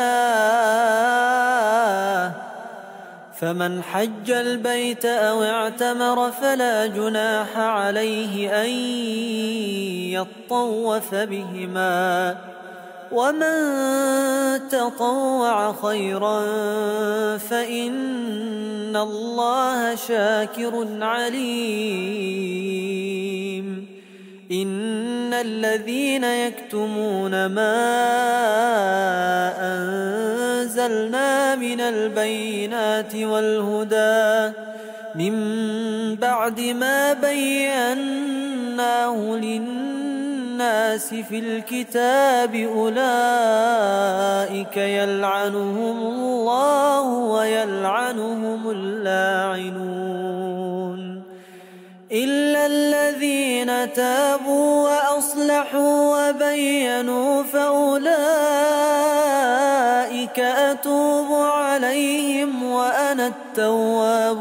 الله فمن حج البيت أو اعتمر فلا جناح عليه أن يطوف بهما ومن تطوع خيرا فإن الله شاكر عليم إن الذين يكتمون ما أنزلنا من البينات والهدى من بعد ما بيناه للناس في الكتاب أولئك يلعنهم الله ويلعنهم اللاعنون إلا الذين تابوا وأصلحوا وبينوا فأولئك أتوب عليهم وأنا التواب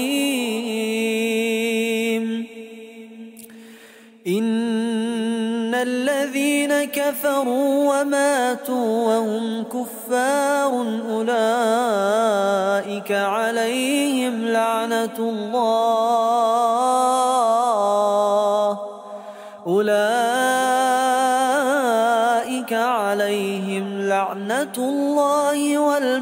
الرحيم إن الذين كفروا وماتوا وهم كفار أولئك عليهم لعنة الله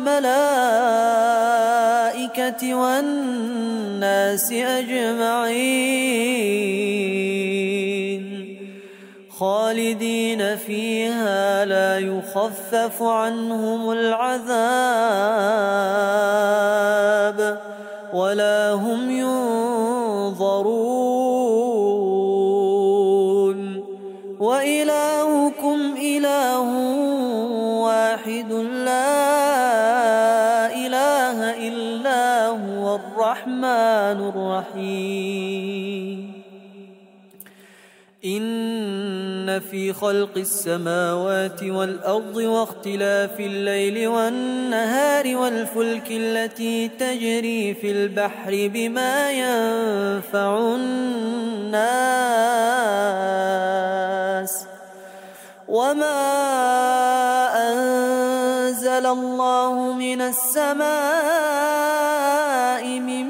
والملائكة والناس أجمعين خالدين فيها لا يخفف عنهم العذاب ولا هم ينظرون وإلهكم إله واحد لا إله إلا هو الرحمن الرحيم إن في خلق السماوات والأرض واختلاف الليل والنهار والفلك التي تجري في البحر بما ينفع الناس وما أنزل الله من السماء من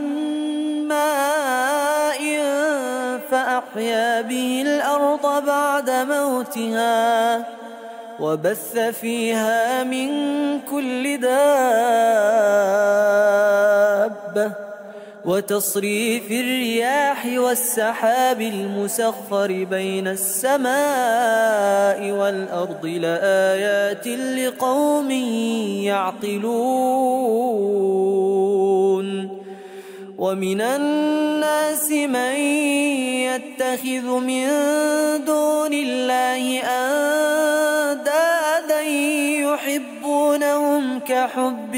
ماء فأحيا به الأرض بعد موتها وبث فيها من كل دابة وتصريف الرياح والسحاب المسخر بين السماء والأرض لآيات لقوم يعقلون ومن الناس من يتخذ من دون الله أندادا يحبونهم كحب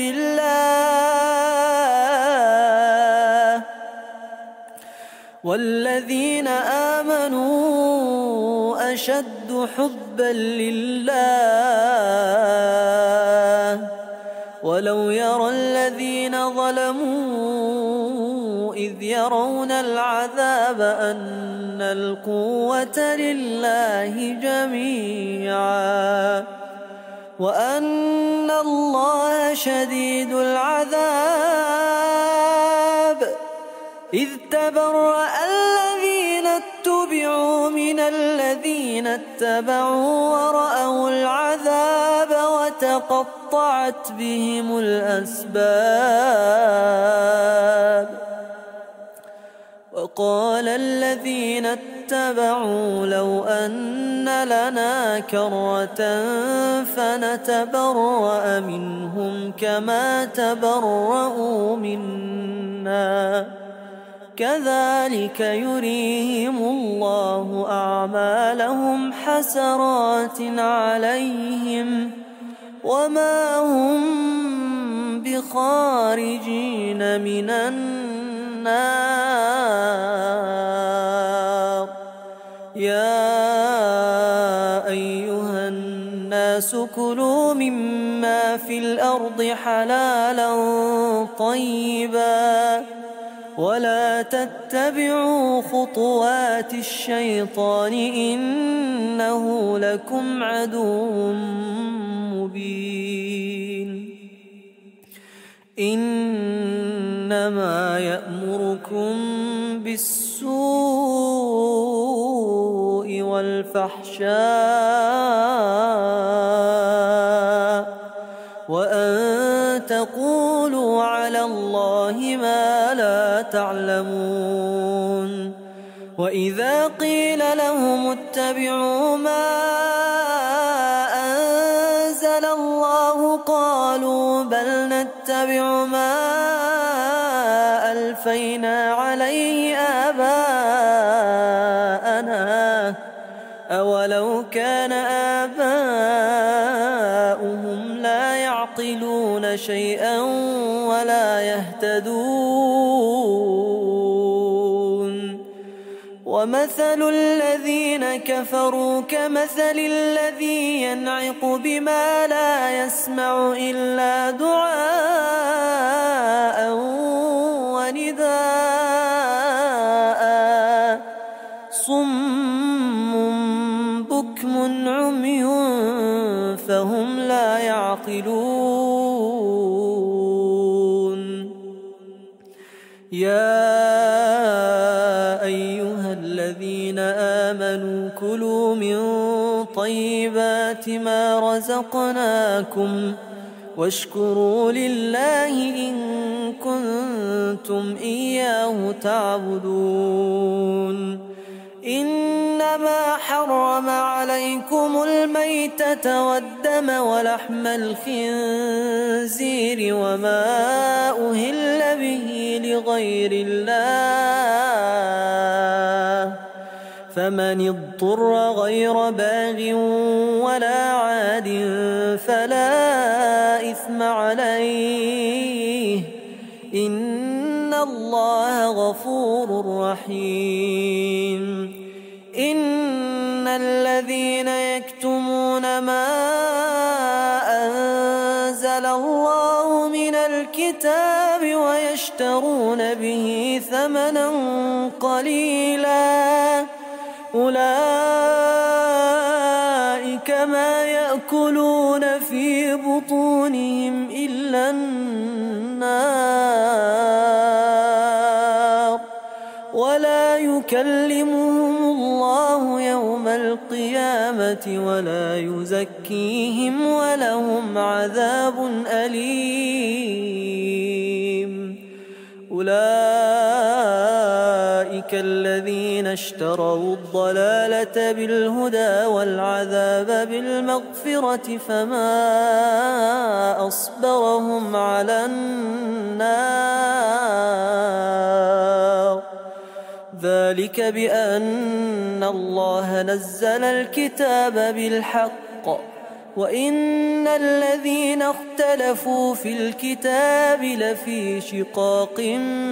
الله والذين آمنوا أشد حبا لله ولو يرى الذين ظلموا إذ يرون العذاب أن القوة لله جميعا وأن الله شديد العذاب إذ تبرأ الذين اتبعوا من الذين اتبعوا ورأوا العذاب وتقطعت بهم الأسباب وقال الذين اتبعوا لو أن لنا كرة فنتبرأ منهم كما تبرأوا منا كذلك يريهم الله أعمالهم حسرات عليهم وما هم بخارجين من النار يا أيها الناس كلوا مما في الأرض حلالا طيبا ولا تتبعوا خطوات الشيطان إنه لكم عدو مبين إنما يأمركم بالسوء والفحشاء وأن تقولوا على الله ما لا تعلمون وإذا قيل لهم اتبعوا ما أنزل الله قالوا بل نتبع ما ألفينا عليه آباءنا أولو كان آباؤهم لا يعقلون شيئا ولا يهتدون ومثل الذين كفروا كمثل الذي ينعق بما لا يسمع إلا دعاء ونداء صم بكم فهم لا يعقلون. يا أيها الذين آمنوا كلوا من طيبات ما رزقناكم واشكروا لله إن كنتم إياه تعبدون. إنما حرم عليكم الميتة والدم ولحم الخنزير وما أهل به لغير الله، فمن اضطر غير باغ ولا عاد فلا إثم عليه، إن الله غفور رحيم. إن الذين يكتمون ما أنزل الله من الكتاب ويشترون به ثمنا قليلا أولئك ما يأكلون في بطونهم إلا النار، ولا يكلمهم الله يوم القيامة ولا يزكيهم ولهم عذاب أليم. أولئك الذين اشتروا الضلالة بالهدى والعذاب بالمغفرة فما أصبرهم على النار، ذلك بأن الله نزل الكتاب بالحق وإن الذين اختلفوا في الكتاب لفي شقاق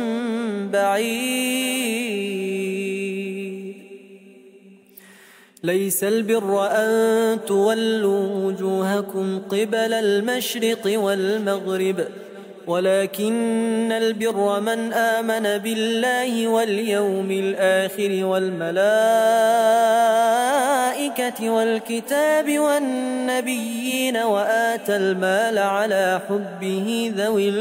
بعيد. ليس البر أن تولوا وجوهكم قبل المشرق والمغرب ولكن البر من آمن بالله واليوم الآخر والملائكة والكتاب والنبيين وآتى المال على حبه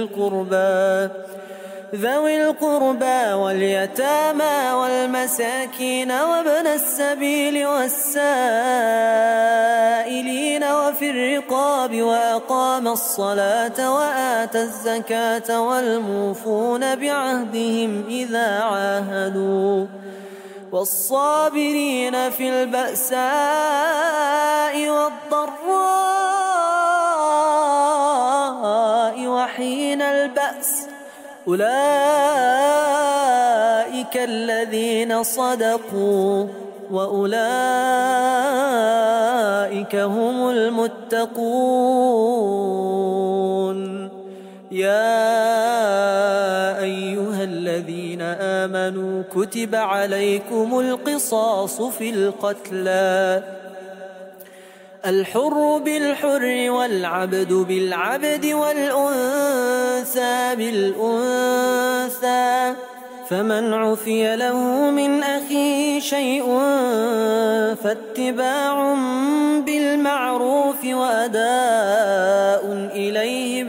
ذوي القربى واليتامى والمساكين وابن السبيل والسائلين وفي الرقاب وأقام الصلاة وآتى الزكاة والموفون بعهدهم إذا عاهدوا والصابرين في البأساء والضراء وحين البأس، أولئك الذين صدقوا وأولئك هم المتقون. يا أيها الذين آمنوا كتب عليكم القصاص في القتلى، الحر بالحر والعبد بالعبد والأنثى بالأنثى، فمن عفي له من أخيه شيء فاتباع بالمعروف وأداء إليه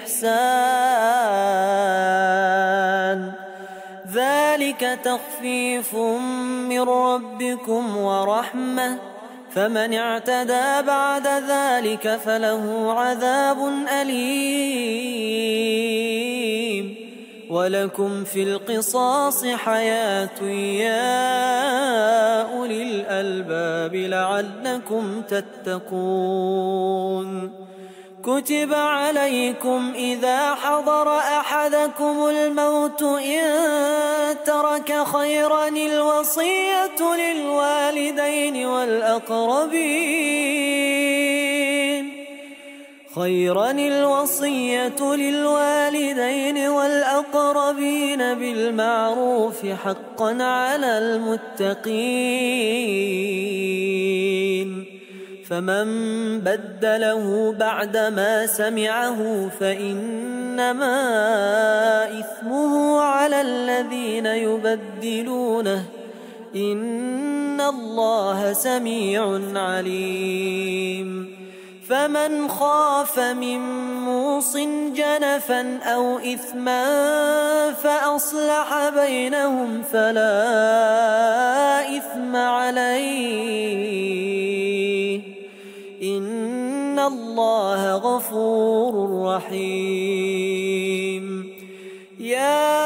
بإحسان، ذلك تخفيف من ربكم ورحمة، فمن اعتدى بعد ذلك فله عذاب أليم. ولكم في القصاص حياة يا أولي الألباب لعلكم تتقون. كتب عليكم إذا حضر أحدكم الموت إن ترك خيرا الوصية للوالدين والأقربين بالمعروف حقا على المتقين، فمن بدله بعدما سمعه فإنما إثمه على الذين يبدلونه، إن الله سميع عليم. فمن خاف من موص جنفا أو إثما فأصلح بينهم فلا إثم عليه إن الله غفور رحيم. يا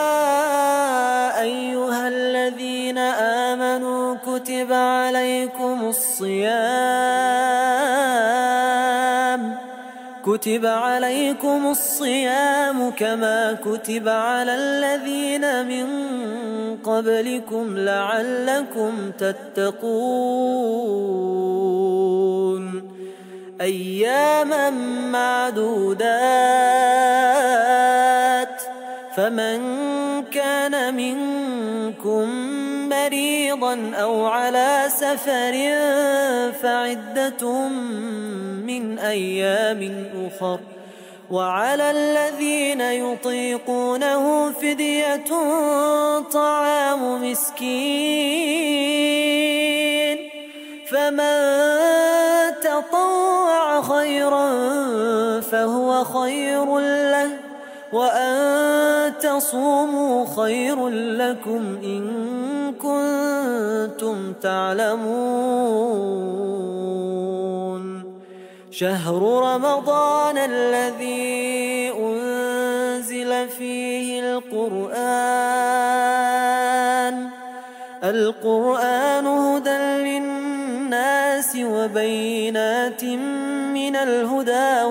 أيها الذين آمنوا كتب عليكم الصيام كما كتب على الذين من قبلكم لعلكم تتقون. أياما معدودات، فمن كان منكم مريضا أو على سفر فعدة من أيام أخر، وعلى الذين يطيقونه فدية طعام مسكين، فمن تطوع خيرا فهو خير له، وأن تصوموا خير لكم إن كنتم تعلمون. شهر رمضان الذي أنزل فيه القرآن هدى للناس وبينات من الهدى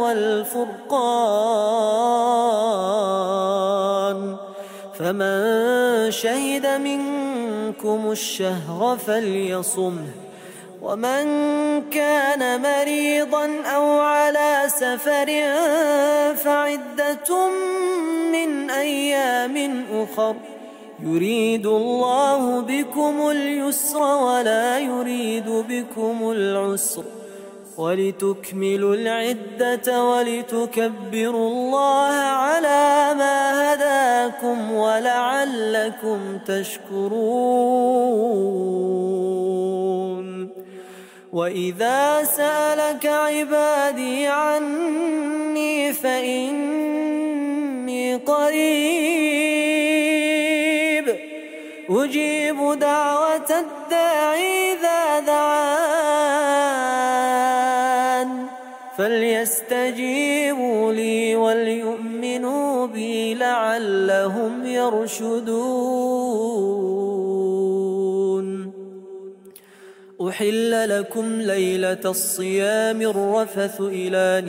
والفرقان، فمن شهد منكم الشهر فليصمه، ومن كان مريضا أو على سفر فعدة من أيام أخر، يريد الله بكم اليسر ولا يريد بكم العسر، ولتكملوا العدة ولتكبروا الله على ما هداكم ولعلكم تشكرون. وإذا سألك عبادي عني فإني قريب أجيب دعوة الداعي إذا دعان، فليستجيبوا لي وليؤمنوا بي لعلهم يرشدون. أحل لكم ليلة الصيام الرفث إلى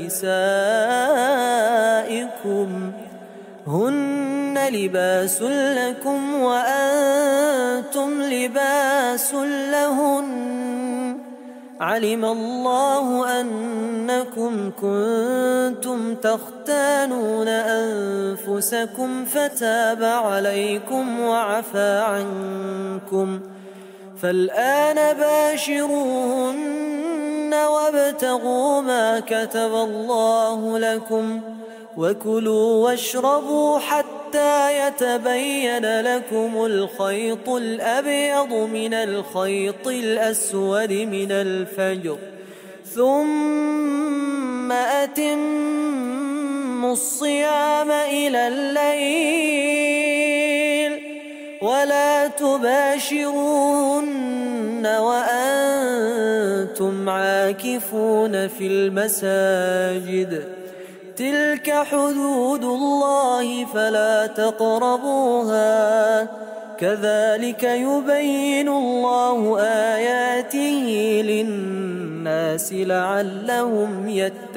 نسائكم هن لباس لكم وأنتم لباس لهن، علم الله أنكم كنتم تختانون أنفسكم فتاب عليكم وعفى عنكم، فالآن باشروهن وابتغوا ما كتب الله لكم، وكلوا واشربوا حتى يتبين لكم الخيط الأبيض من الخيط الأسود من الفجر، ثم أتموا الصيام إلى الليل، ولا تباشروهن وأنتم عاكفون في المساجد، تلك حدود الله فلا تقربوها، كذلك يبين الله آياته للناس لعلهم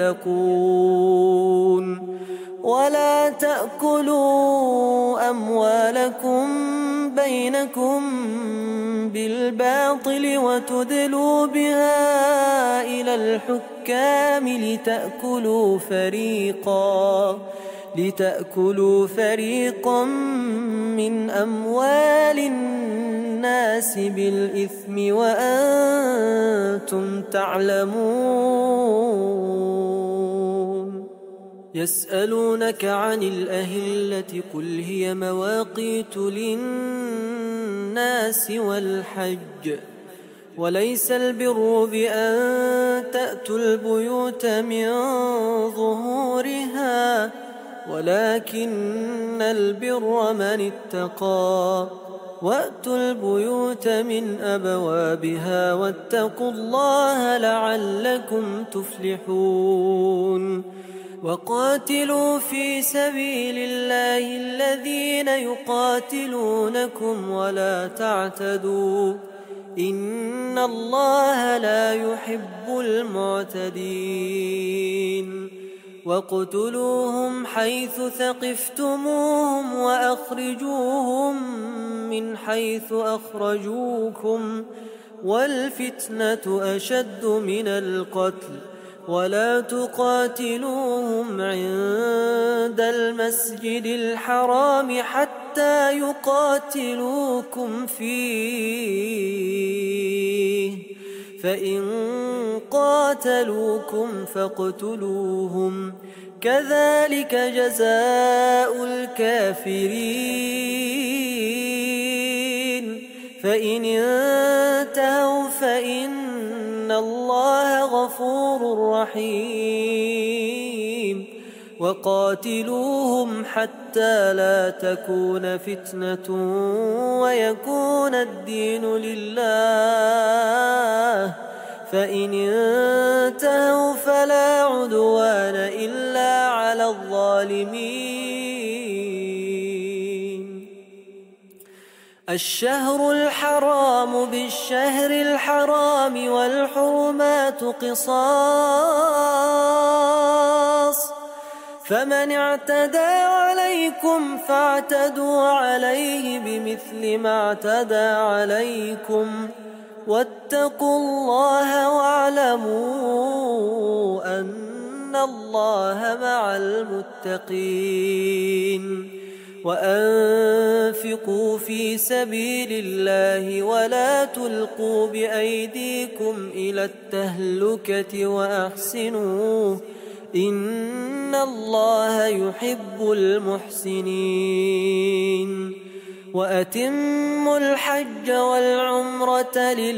يتقون. ولا تأكلوا أموالكم بينكم بالباطل وتدلوا بها إلى الحكام لتأكلوا فريقا من أموال الناس بالإثم وأنتم تعلمون. يسألونك عن الأهلة قل هي مواقيت للناس والحج، وليس البر بأن تأتوا البيوت من ظهورها ولكن البر من اتقى وأتوا البيوت من أبوابها واتقوا الله لعلكم تفلحون وقاتلوا في سبيل الله الذين يقاتلونكم ولا تعتدوا إن الله لا يحب المعتدين واقتلوهم حيث ثقفتموهم وأخرجوهم من حيث أخرجوكم والفتنة أشد من القتل ولا تقاتلوهم عند المسجد الحرام حتى يقاتلوكم فيه فإن قاتلوكم فاقتلوهم كذلك جزاء الكافرين فإن انتهوا فإن الله غفور رحيم وقاتلوهم حتى لا تكون فتنة ويكون الدين لله فإن انتهوا فلا عدوان إلا على الظالمين الشهر الحرام بالشهر الحرام والحرمات قصاص فمن اعتدى عليكم فاعتدوا عليه بمثل ما اعتدى عليكم واتقوا الله واعلموا أن الله مع المتقين وأنفقوا في سبيل الله ولا تلقوا بأيديكم إلى التهلكة وأحسنوا إن الله يحب المحسنين وأتموا الحج والعمرة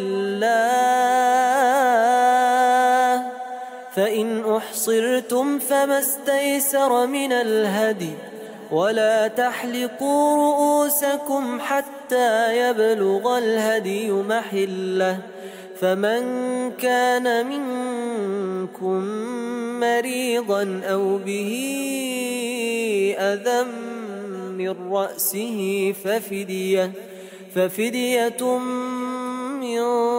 لله فإن أحصرتم فما استيسر من الهدي ولا تحلقوا رؤوسكم حتى يبلغ الهدي محله فمن كان منكم مريضا أو به أذى من رأسه ففدية من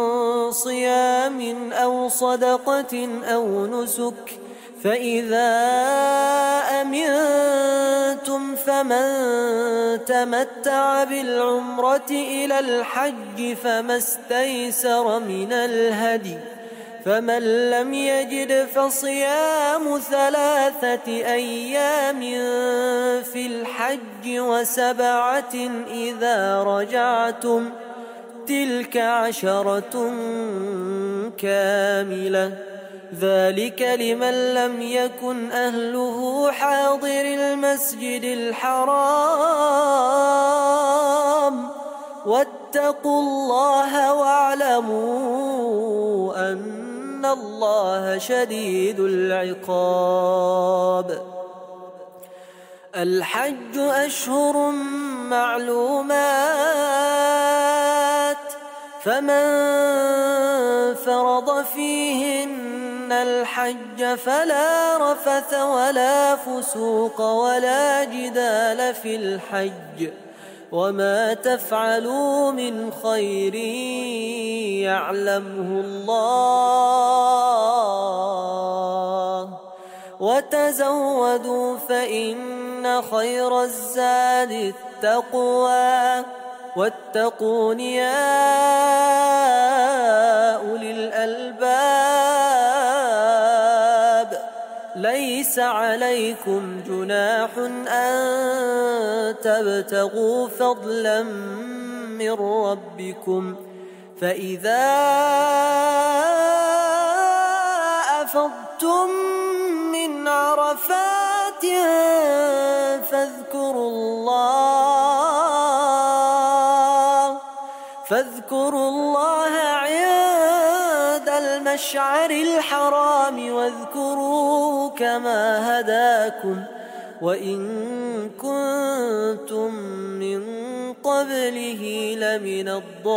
صيام أو صدقة أو نسك فإذا أمنتم فمن تمتع بالعمرة إلى الحج فما استيسر من الهدي فمن لم يجد فصيام 3 أيام في الحج و7 إذا رجعتم تلك 10 كاملة ذلك لمن لم يكن أهله حاضر المسجد الحرام واتقوا الله واعلموا أن الله شديد العقاب الحج أشهر معلومات فمن فرض فيهن الحج فلا رفث ولا فسوق ولا جدال في الحج وما تفعلوا من خير يعلمه الله وتزودوا فإن خير الزاد التقوى واتقون يا أولي الألباب ليس عليكم جناح أن تبتغوا فضلا من ربكم فإذا أفضتم من عرفات فاذكروا الله المشعر الحرام واذكروا كما هداكم وإن كنتم من قبله لمن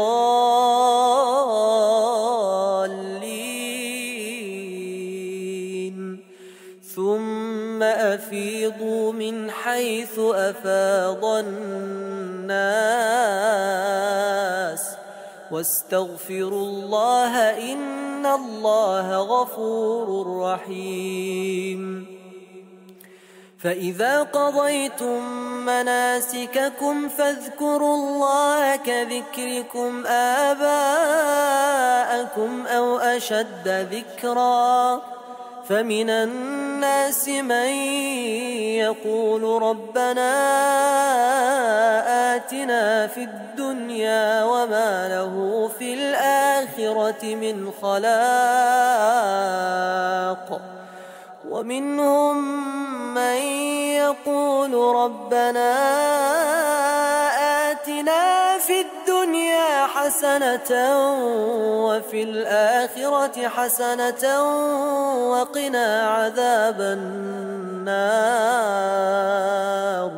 الضالين ثم أفيضوا من حيث أفاض الناس واستغفروا الله إن الله غفور رحيم فإذا قضيتم مناسككم فاذكروا الله كذكركم آباءكم أو أشد ذكرا فمن الناس من يقول ربنا آتنا في الدنيا وما له في الآخرة من خلاق ومنهم من يقول ربنا آتنا في الدنيا حسنة وفي الآخرة حسنة وقنا عذاب النار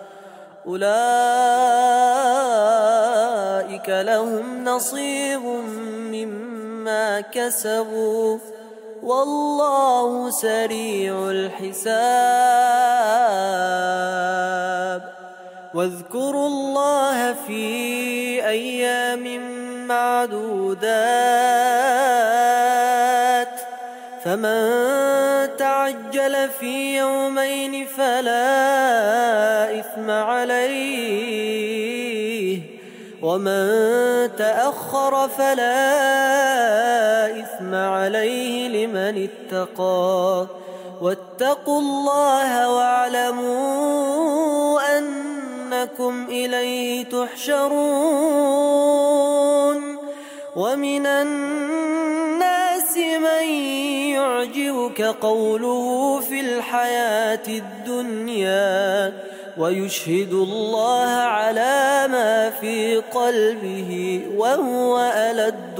أولئك لهم نصيب مما كسبوا والله سريع الحساب واذكروا الله في أيام معدودات فمن تعجل في يومين فلا إثم عليه ومن تأخر فلا إثم عليه لمن اتقى واتقوا الله واعلموا أنكم إليه تحشرون ومن الناس من يعجبك قوله في الحياة الدنيا ويشهد الله على ما في قلبه وهو ألد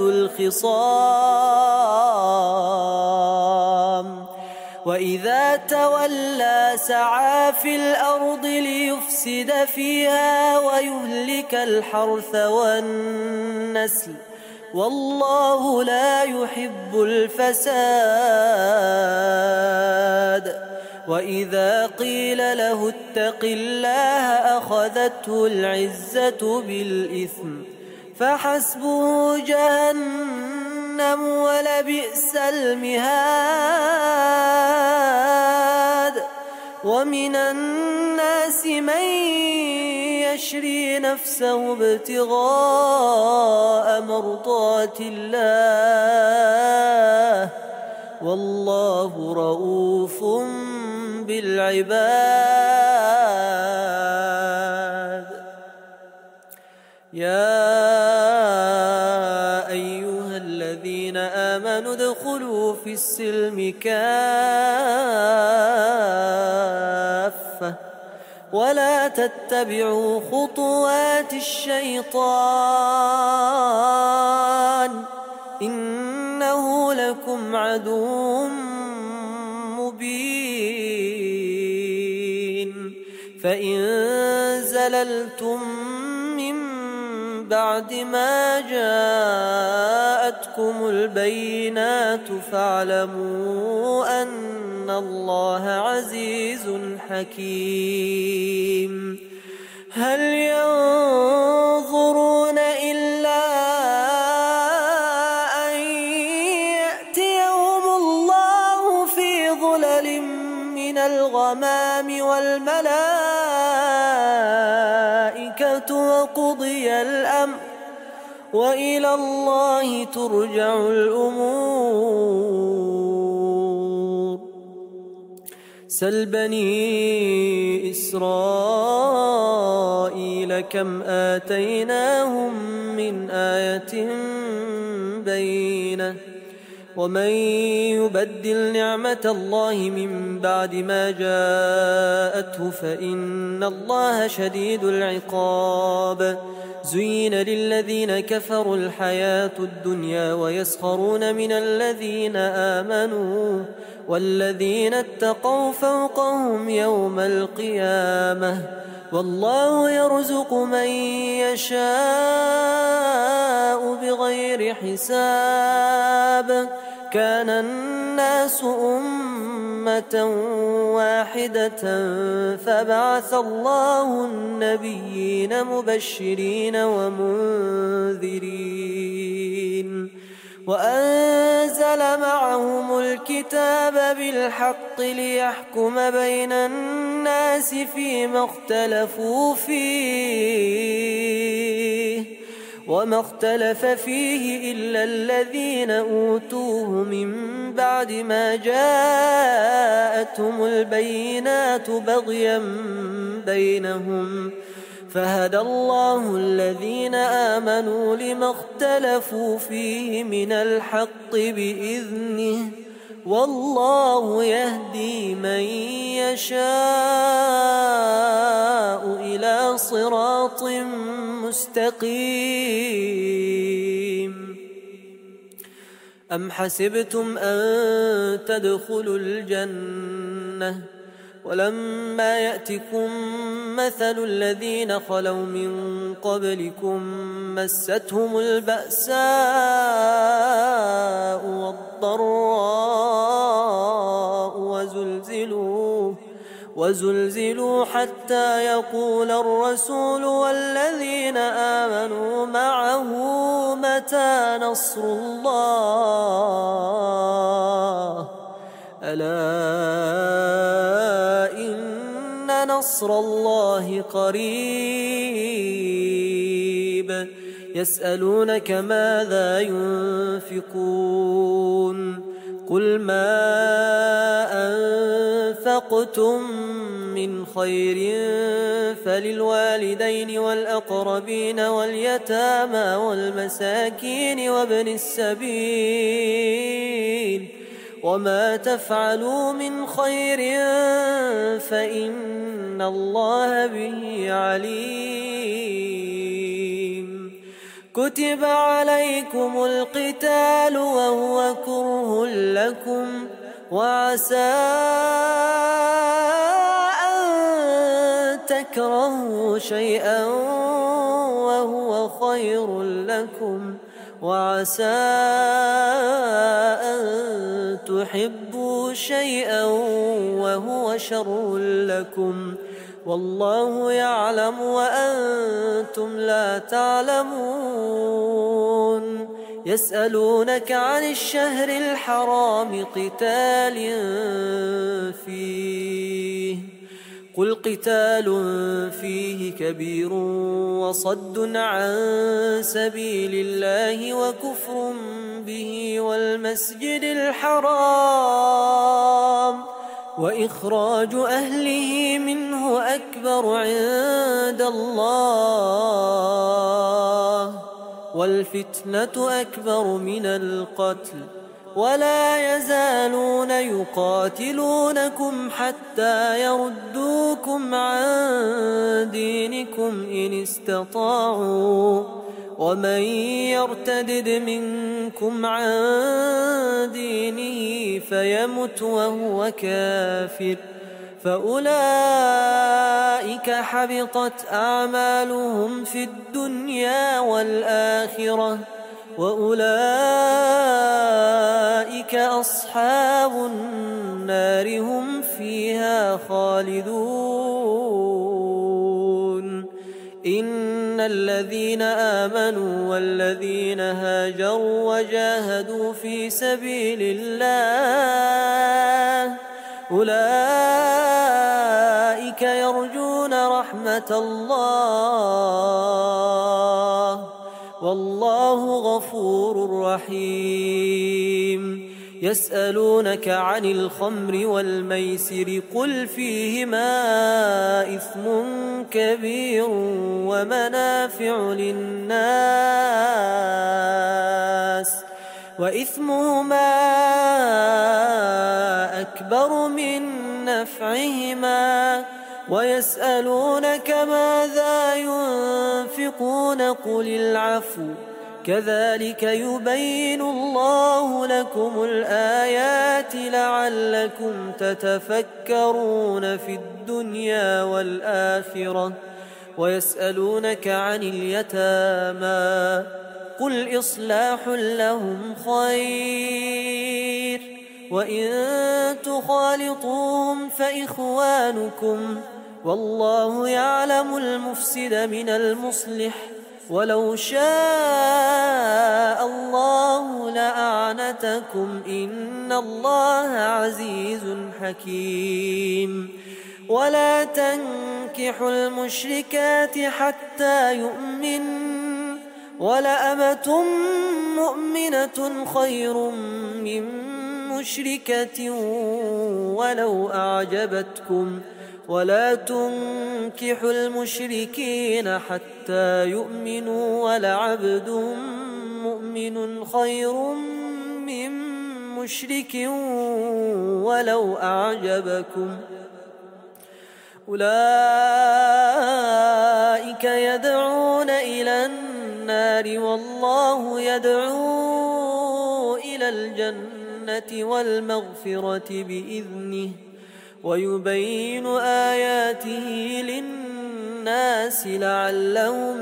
الخصام وإذا تولى سعى في الأرض ليفسد فيها ويهلك الحرث والنسل والله لا يحب الفساد وإذا قيل له اتق الله أخذته العزة بالإثم فحسبه جهنم ولبئس المهاد ومن الناس من يشري نفسه ابتغاء مرضات الله والله رؤوف بالعباد يا أيها الذين آمنوا ادخلوا في السلم كافة ولا تتبعوا خطوات الشيطان إنه لكم عدو مبين فإن زللتم من بعد ما جاءتكم البينات فاعلموا أن الله عزيز حكيم هل ينظرون إلا أن يأتيهم الله في ظلل من الغمام والملائكة وقضي الأمر وإلى الله ترجع الأمور سل بني إسرائيل كم آتيناهم من آية بينة ومن يبدل نعمة الله من بعد ما جاءته فإن الله شديد العقاب زين للذين كفروا الحياة الدنيا ويسخرون من الذين آمنوا والذين اتقوا فوقهم يوم القيامة والله يرزق من يشاء بغير حساب. كان الناس أمة واحدة فبعث الله النبيين مبشرين ومنذرين وأنزل معهم الكتاب بالحق ليحكم بين الناس فيما اختلفوا فيه وما اختلف فيه إلا الذين أوتوه من بعد ما جاءتهم البينات بغيا بينهم فهدى الله الذين آمنوا لما اختلفوا فيه من الحق بإذنه والله يهدي من يشاء إلى صراط مستقيم. أم حسبتم أن تدخلوا الجنة ولما يأتكم مثل الذين خلوا من قبلكم مستهم البأساء والضراء وزلزلوا حتى يقول الرسول والذين آمنوا معه متى نصر الله ألا إن نصر الله قريب. يسألونك ماذا ينفقون قل ما أنفقتم من خير فللوالدين والأقربين واليتامى والمساكين وابن السبيل وما تفعلوا من خير فإن الله به عليم. كتب عليكم القتال وهو كره لكم وعسى أن تكرهوا شيئا وهو خير لكم وعسى أن تحبوا شيئا وهو شر لكم والله يعلم وأنتم لا تعلمون. يسألونك عن الشهر الحرام قتال فيه قل قتال فيه كبير وصد عن سبيل الله وكفر به والمسجد الحرام وإخراج أهله منه أكبر عند الله والفتنة أكبر من القتل ولا يزالون يقاتلونكم حتى يردوكم عن دينكم إن استطاعوا ومن يرتدد منكم عن دينه فيمت وهو كافر فأولئك حبطت أعمالهم في الدنيا والآخرة وأولئك أصحاب النار هم فيها خالدون. إن الذين آمنوا والذين هاجروا وجاهدوا في سبيل الله أولئك يرجون رحمة الله والله غفور رحيم. يسألونك عن الخمر والميسر قل فيهما إثم كبير ومنافع للناس وإثمهما أكبر من نفعهما ويسألونك ماذا ينفقون قل العفو كذلك يبين الله لكم الآيات لعلكم تتفكرون في الدنيا والآخرة ويسألونك عن اليتامى قل إصلاح لهم خير وإن تخالطوهم فإخوانكم والله يعلم المفسد من المصلح ولو شاء الله لأعنتكم إن الله عزيز حكيم ولا تنكحوا المشركات حتى يؤمن ولأمة مؤمنة خير من مشركة ولو أعجبتكم ولا تنكحوا المشركين حتى يؤمنوا ولعبد مؤمن خير من مشرك ولو أعجبكم أولئك يدعون إلى النار والله يدعو إلى الجنة والمغفرة بإذنه ويبين آياته للناس لعلهم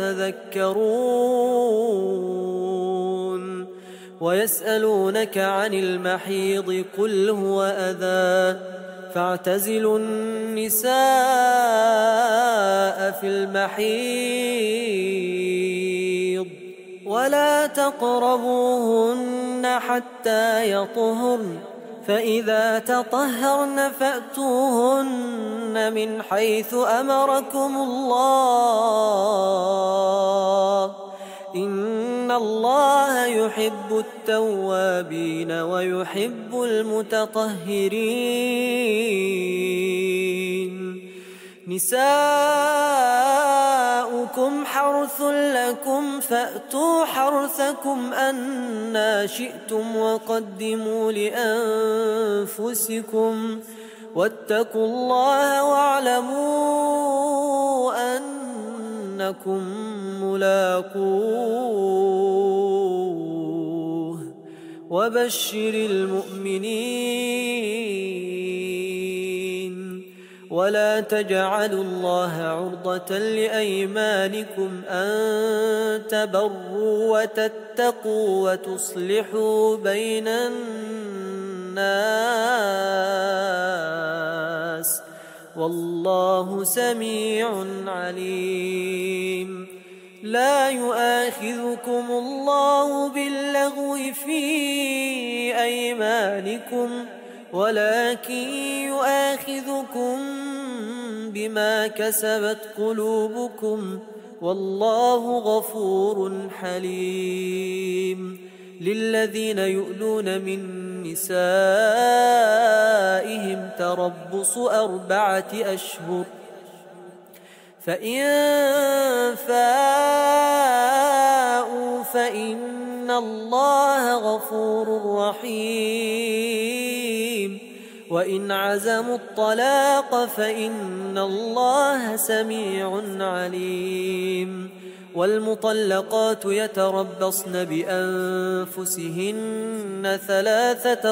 يتذكرون ويسألونك عن المحيض قل هو أذى فاعتزلوا النساء في المحيض ولا تقربوهن حتى يطهرن فإذا تطهرن فأتوهن من حيث أمركم الله إن الله يحب التوابين ويحب المتطهرين نساؤكم حرث لكم فأتوا حرثكم أنى شئتم وقدموا لأنفسكم واتقوا الله واعلموا أنكم ملاقوه وبشر المؤمنين ولا تجعلوا الله عرضة لأيمانكم أن تبروا وتتقوا وتصلحوا بين الناس والله سميع عليم لا يؤاخذكم الله باللغو في أيمانكم ولكن يؤاخذكم بما كسبت قلوبكم والله غفور حليم للذين يؤلون من نسائهم تربص 4 أشهر فإن فاءوا فإن الله غفور رحيم وإن عزموا الطلاق فإن الله سميع عليم والمطلقات يتربصن بأنفسهن 3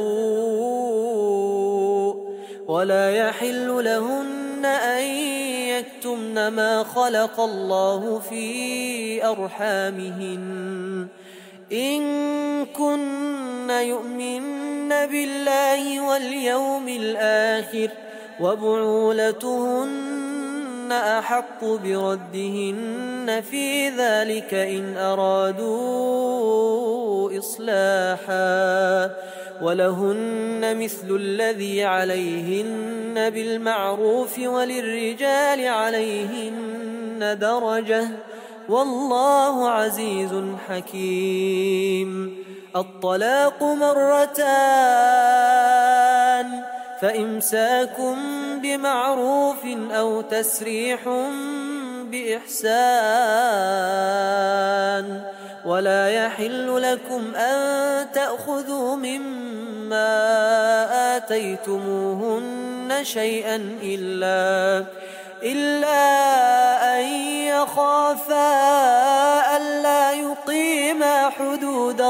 قروء ولا يحل لهن أن يكتمن ما خلق الله في أرحامهن إن كن يؤمن بالله واليوم الآخر وبعولتهن أحق بردهن في ذلك إن أرادوا إصلاحا ولهن مثل الذي عليهن بالمعروف وللرجال عليهن درجة والله عزيز حكيم الطلاق 2 فإمساكم بمعروف أو تسريح بإحسان ولا يحل لكم أن تأخذوا مما آتيتموهن شيئا إلا أن يخافا ألا يقيما حدود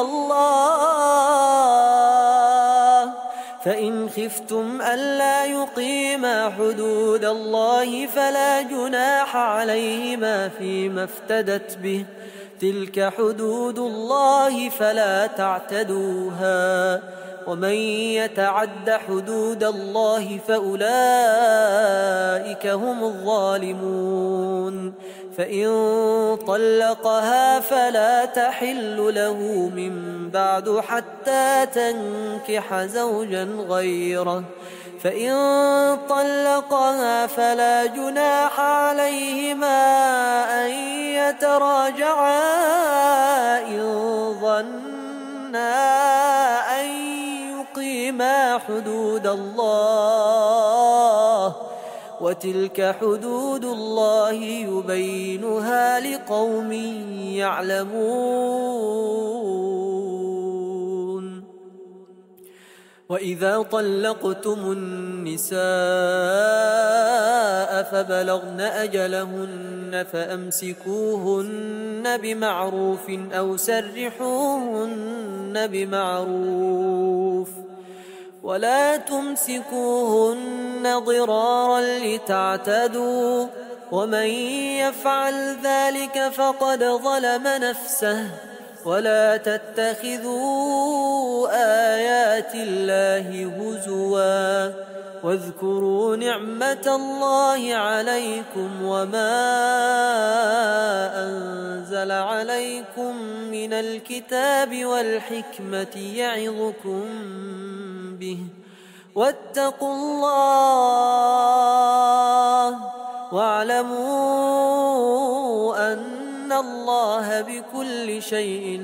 الله، فإن خفتم ألا يقيما حدود الله فلا جناح عليهما فيما افتدت به، تلك حدود الله فلا تعتدوها، ومن يتعد حدود الله فأولئك هم الظالمون. فإن طلقها فلا تحل له من بعد حتى تنكح زوجا غيره، فإن طلقها فلا جناح عليهما أن يتراجعا إن ظنا أن يقيما حدود الله، وتلك حدود الله يبينها لقوم يعلمون. وإذا طلقتم النساء فبلغن أجلهن فأمسكوهن بمعروف أو سرحوهن بمعروف، ولا تمسكوهن ضرارا لتعتدوا، ومن يفعل ذلك فقد ظلم نفسه. ولا تتخذوا آيات الله هزوا، واذكروا نعمة الله عليكم وما أنزل عليكم من الكتاب والحكمة يعظكم به، واتقوا الله واعلموا أن الله بكل شيء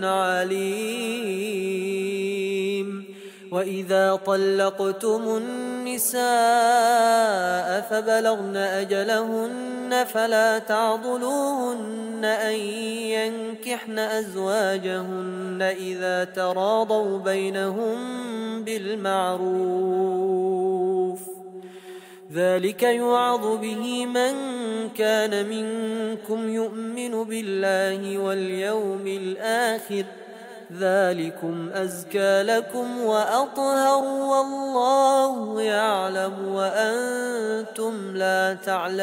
عليم. وإذا طلقتم النساء فبلغن أجلهن فلا تعضلوهن أن ينكحن أزواجهن إذا تراضوا بينهم بالمعروف، ذلك يوعظ به من كان منكم يؤمن بالله واليوم الآخر، ذلكم أزكى لكم وأطهر والله يعلم وأنتم لا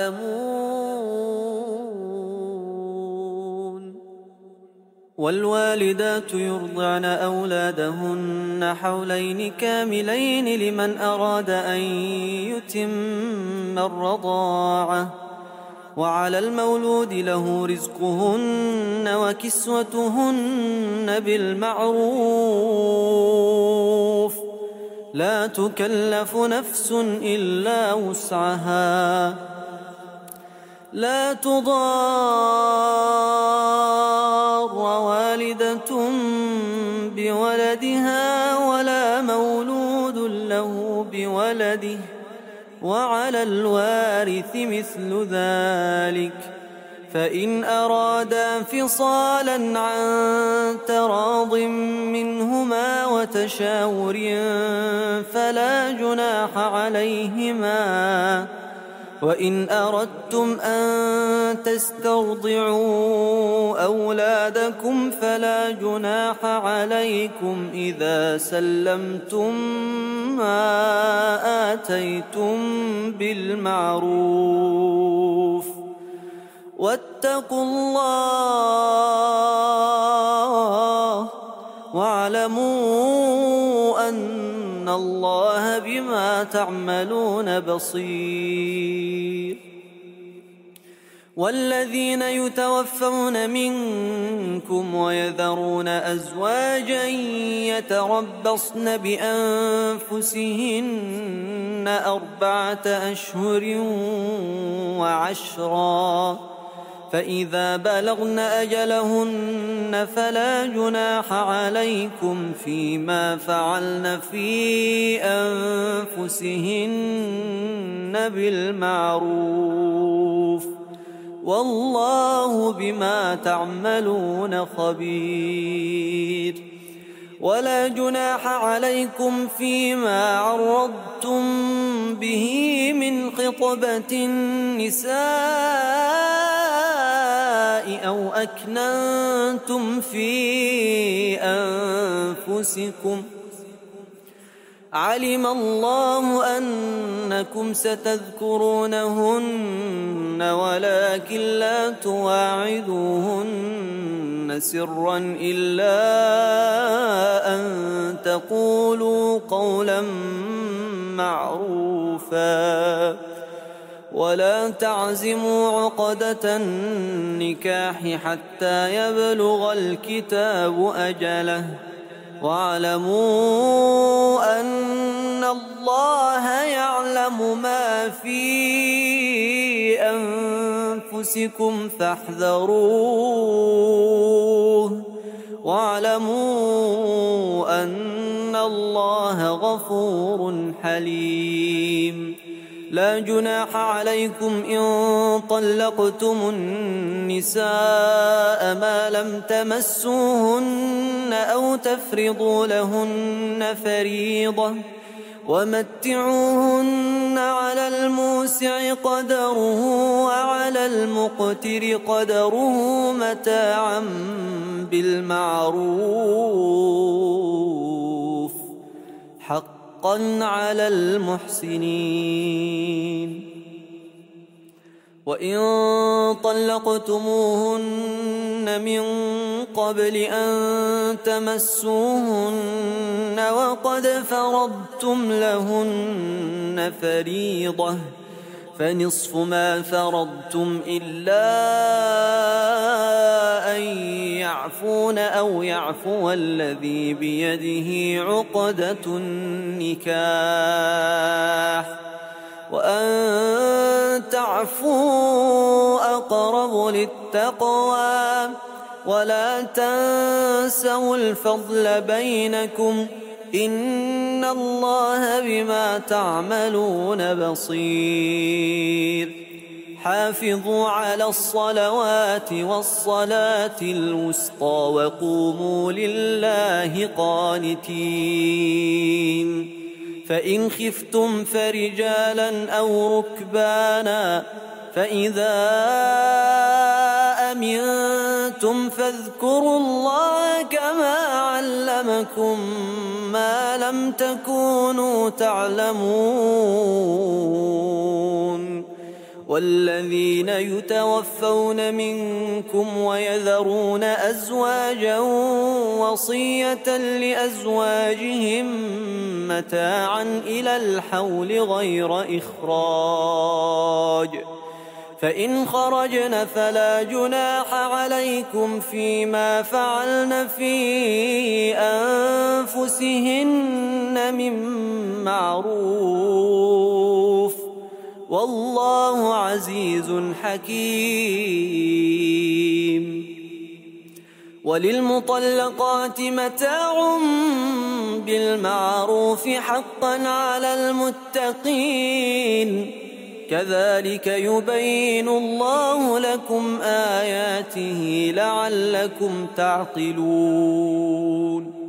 تعلمون. والوالدات يرضعن أولادهن حولين كاملين لمن أراد أن يتم الرضاعة، وعلى المولود له رزقهن وكسوتهن بالمعروف، لا تكلف نفس إلا وسعها، لا تضار والدة بولدها ولا مولود له بولده، وعلى الوارث مثل ذلك، فإن أرادا انفصالا عن تراض منهما وتشاور فلا جناح عليهما. وإن أردتم أن تسترضعوا أولادكم فلا جناح عليكم إذا سلمتم ما آتيتم بالمعروف، واتقوا الله واعلموا أن الله بما تعملون بصير. والذين يتوفون منكم ويذرون أزواجا يتربصن بأنفسهن 4 أشهر وعشرا، فإذا بلغن أجلهن فلا جناح عليكم فيما فعلن في أنفسهن بالمعروف، والله بما تعملون خبير. ولا جناح عليكم فيما عرضتم به من خطبة النساء أو أكننتم في أنفسكم، علم الله أنكم ستذكرونهن ولكن لا تواعدوهن سرا إلا أن تقولوا قولا معروفا، ولا تعزموا عقدة النكاح حتى يبلغ الكتاب أجله، واعلموا أن الله يعلم ما في أنفسكم فاحذروه، واعلموا أن الله غفور حليم. لا جناح عليكم إن طلقتم النساء ما لم تمسوهن أو تفرضوا لهن فريضة، ومتعوهن على الموسع قدره وعلى المقتر قدره متاعا بالمعروف حقا على المحسنين. وإن طلقتموهن من قبل أن تمسوهن وقد فرضتم لهن فريضة فنصف ما فرضتم إلا أن يعفون أو يعفو الذي بيده عقدة النكاح، وأن تعفوا أقرب للتقوى، ولا تنسوا الفضل بينكم إن الله بما تعملون بصير. حافظوا على الصلوات والصلاة الوسطى وقوموا لله قانتين. فإن خفتم فرجالا أو ركبانا فإذا أمنتم فاذكروا الله كما علمكم ما لم تكونوا تعلمون. والذين يتوفون منكم ويذرون أزواجا وصية لأزواجهم متاعا إلى الحول غير إخراج، فإن خرجن فلا جناح عليكم فيما فعلن في أنفسهن من معروف، والله عزيز حكيم. وللمطلقات متاع بالمعروف حقا على المتقين، كذلك يبين الله لكم آياته لعلكم تعقلون.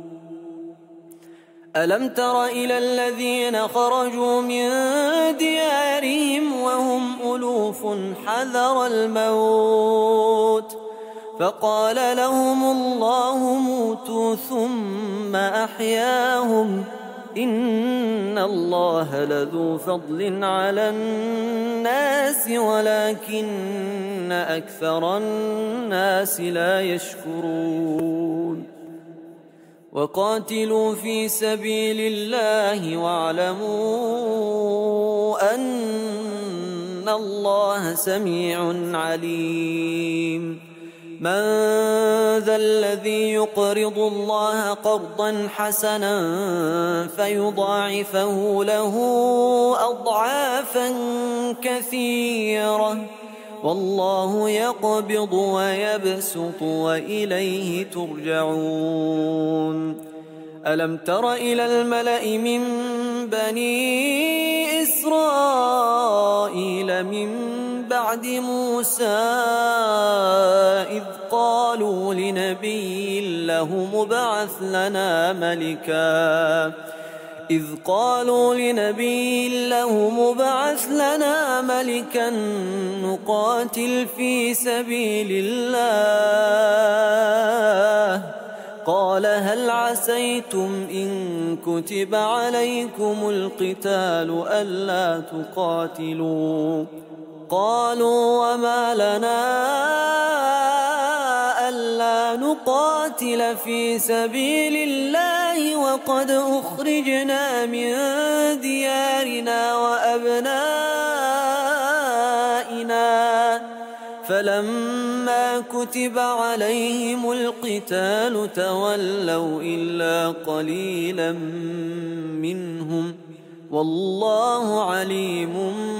ألم تر إلى الذين خرجوا من ديارهم وهم ألوف حذر الموت فقال لهم الله موتوا ثم أحياهم إن الله لذو فضل على الناس ولكن أكثر الناس لا يشكرون. وقاتلوا في سبيل الله واعلموا أن الله سميع عليم. من ذا الذي يقرض الله قرضا حسنا فيضاعفه له أضعافا كثيرة والله يقبض ويبسط وإليه ترجعون. ألم تر إلى الملأ من بني إسرائيل من بعد بعد موسى إذ قالوا لنبي له مبعث لنا ملكا نقاتل في سبيل الله قال هل عسيتم إن كتب عليكم القتال ألا تقاتلوا قالوا وما لنا ألا نقاتل في سبيل الله وقد أخرجنا من ديارنا وأبنائنا فلما كتب عليهم القتال تولوا إلا قليلا منهم والله عليم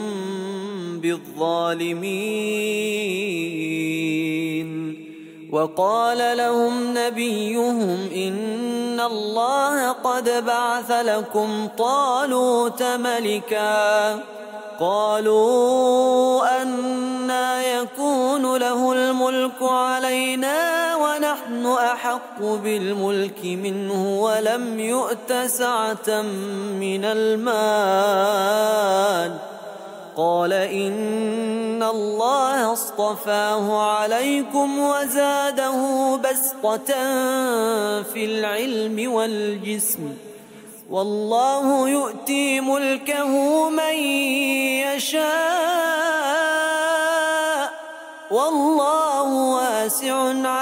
بالظالمين وقال لهم نبيهم إن الله قد بعث لكم طالوت ملكا قالوا أنى يكون له الملك علينا ونحن أحق بالملك منه ولم يؤت سعة من المال قال إن الله اصطفاه عليكم وزاده بسطة في العلم والجسم والله يؤتي ملكه من يشاء والله واسع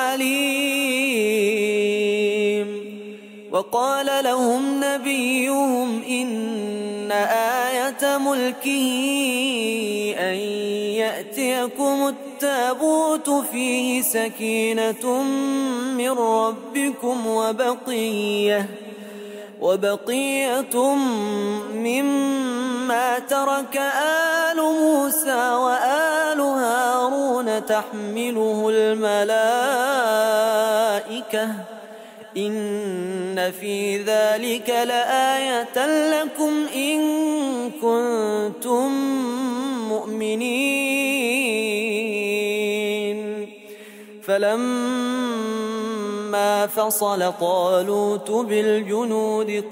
عليم وقال لهم نبيهم إن آية ملكه أن يأتيكم التابوت فيه سكينة من ربكم وبقية مما ترك آل موسى وآل هارون تحمله الملائكة إن في ذلك لآية لكم إن كنتم مؤمنين فلما فصل طالوت بالجنود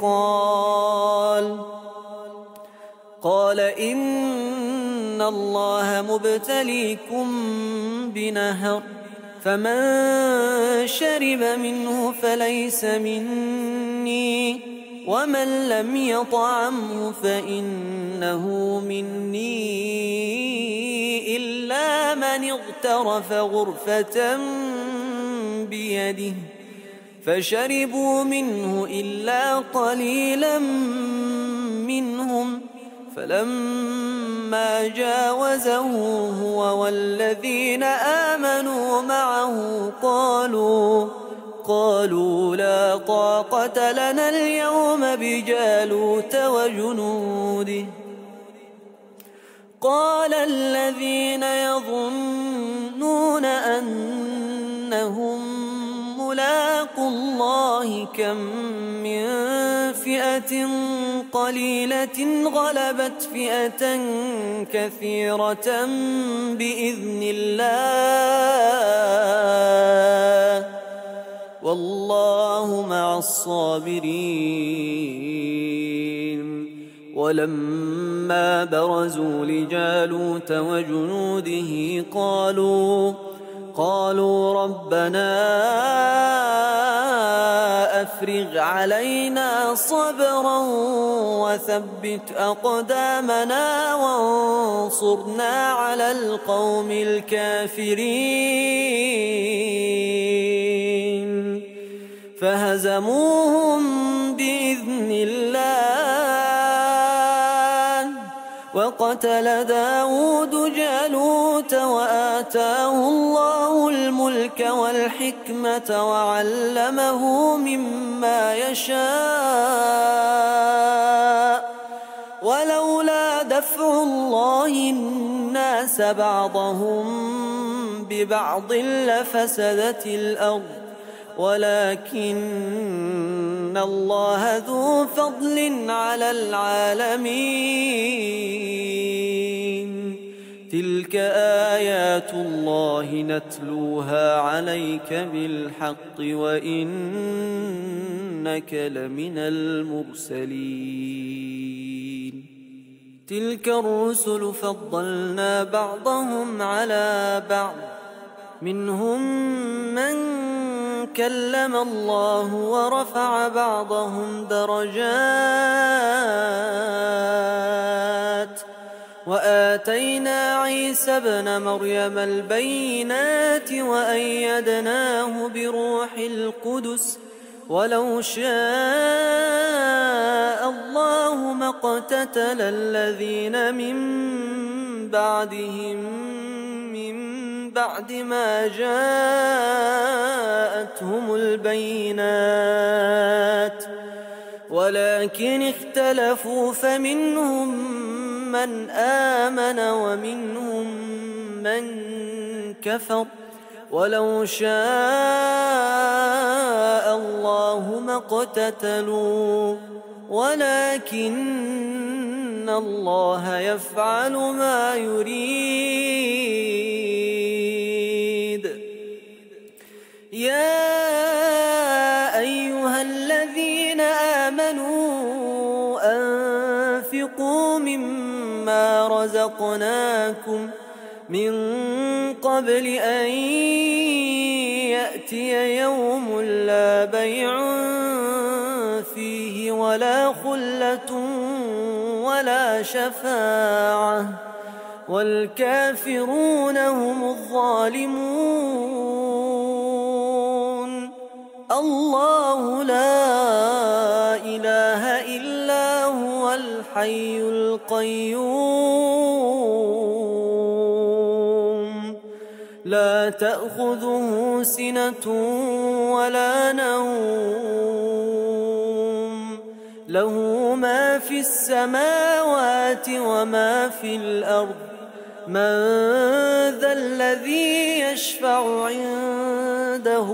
قال إن الله مبتليكم بنهر فمن شرب منه فليس مني ومن لم يطعمه فإنه مني إلا من اغترف غرفة بيده فشربوا منه إلا قليلا منهم فلما جاوزه هو والذين آمنوا معه قالوا لا طاقة لنا اليوم بجالوت وجنوده قال الذين يظنون أنهم ملاقو الله كم من فئة قليلة غلبت فئة كثيرة بإذن الله والله مع الصابرين ولما برزوا لجالوت وجنوده قالوا ربنا أفرغ علينا صبرا وثبت أقدامنا وانصرنا على القوم الكافرين فهزموهم بإذن الله وقتل داود جالوت وآتاه الله الملك والحكمة وعلمه مما يشاء ولولا دفع الله الناس بعضهم ببعض لفسدت الأرض ولكن الله ذو فضل على العالمين تلك آيات الله نتلوها عليك بالحق وإنك لمن المرسلين. تلك الرسل فضلنا بعضهم على بعض، منهم من كلم الله ورفع بعضهم درجات، وآتينا عيسى ابن مريم البينات وأيدناه بروح القدس، ولو شاء الله ما اقتتل الذين من بعدهم من بعد ما جاءتهم البينات، ولكن اختلفوا فمنهم من آمن ومنهم من كفر، ولو شاء الله ما اقتتلوا ولكن الله يفعل ما يريد. يا أيها الذين آمنوا أنفقوا مما رزقناكم من قبل أن يأتي يوم لا بيع فيه ولا خلة ولا شفاعة والكافرون هم الظالمون. الله لا إله إلا هو الحي القيوم، لا تأخذه سنة ولا نوم، له ما في السماوات وما في الأرض. من ذا الذي يشفع عنده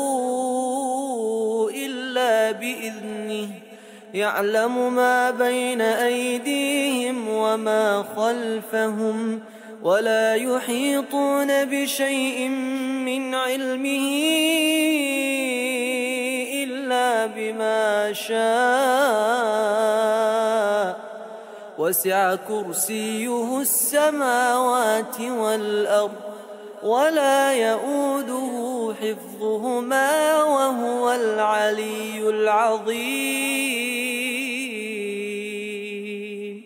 إلا بإذنه، يعلم ما بين أيديهم وما خلفهم، ولا يحيطون بشيء من علمه إلا بما شاء، وسع كرسيه السماوات والأرض ولا يؤوده حفظهما وهو العلي العظيم.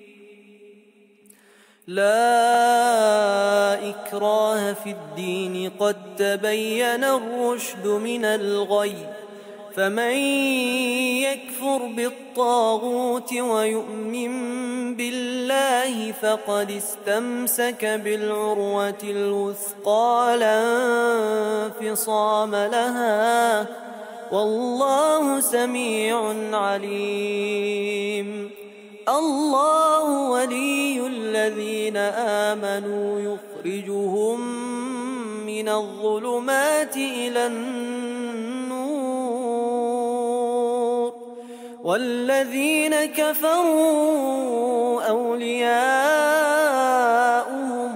لا إكراه في الدين، قد تبين الرشد من الغي، فمن يكفر بالطاغوت ويؤمن بالله فقد استمسك بالعروة الوثقى لا انفصام لها، والله سميع عليم. الله ولي الذين آمنوا يخرجهم من الظلمات إلى النور، والذين كفروا أولياؤهم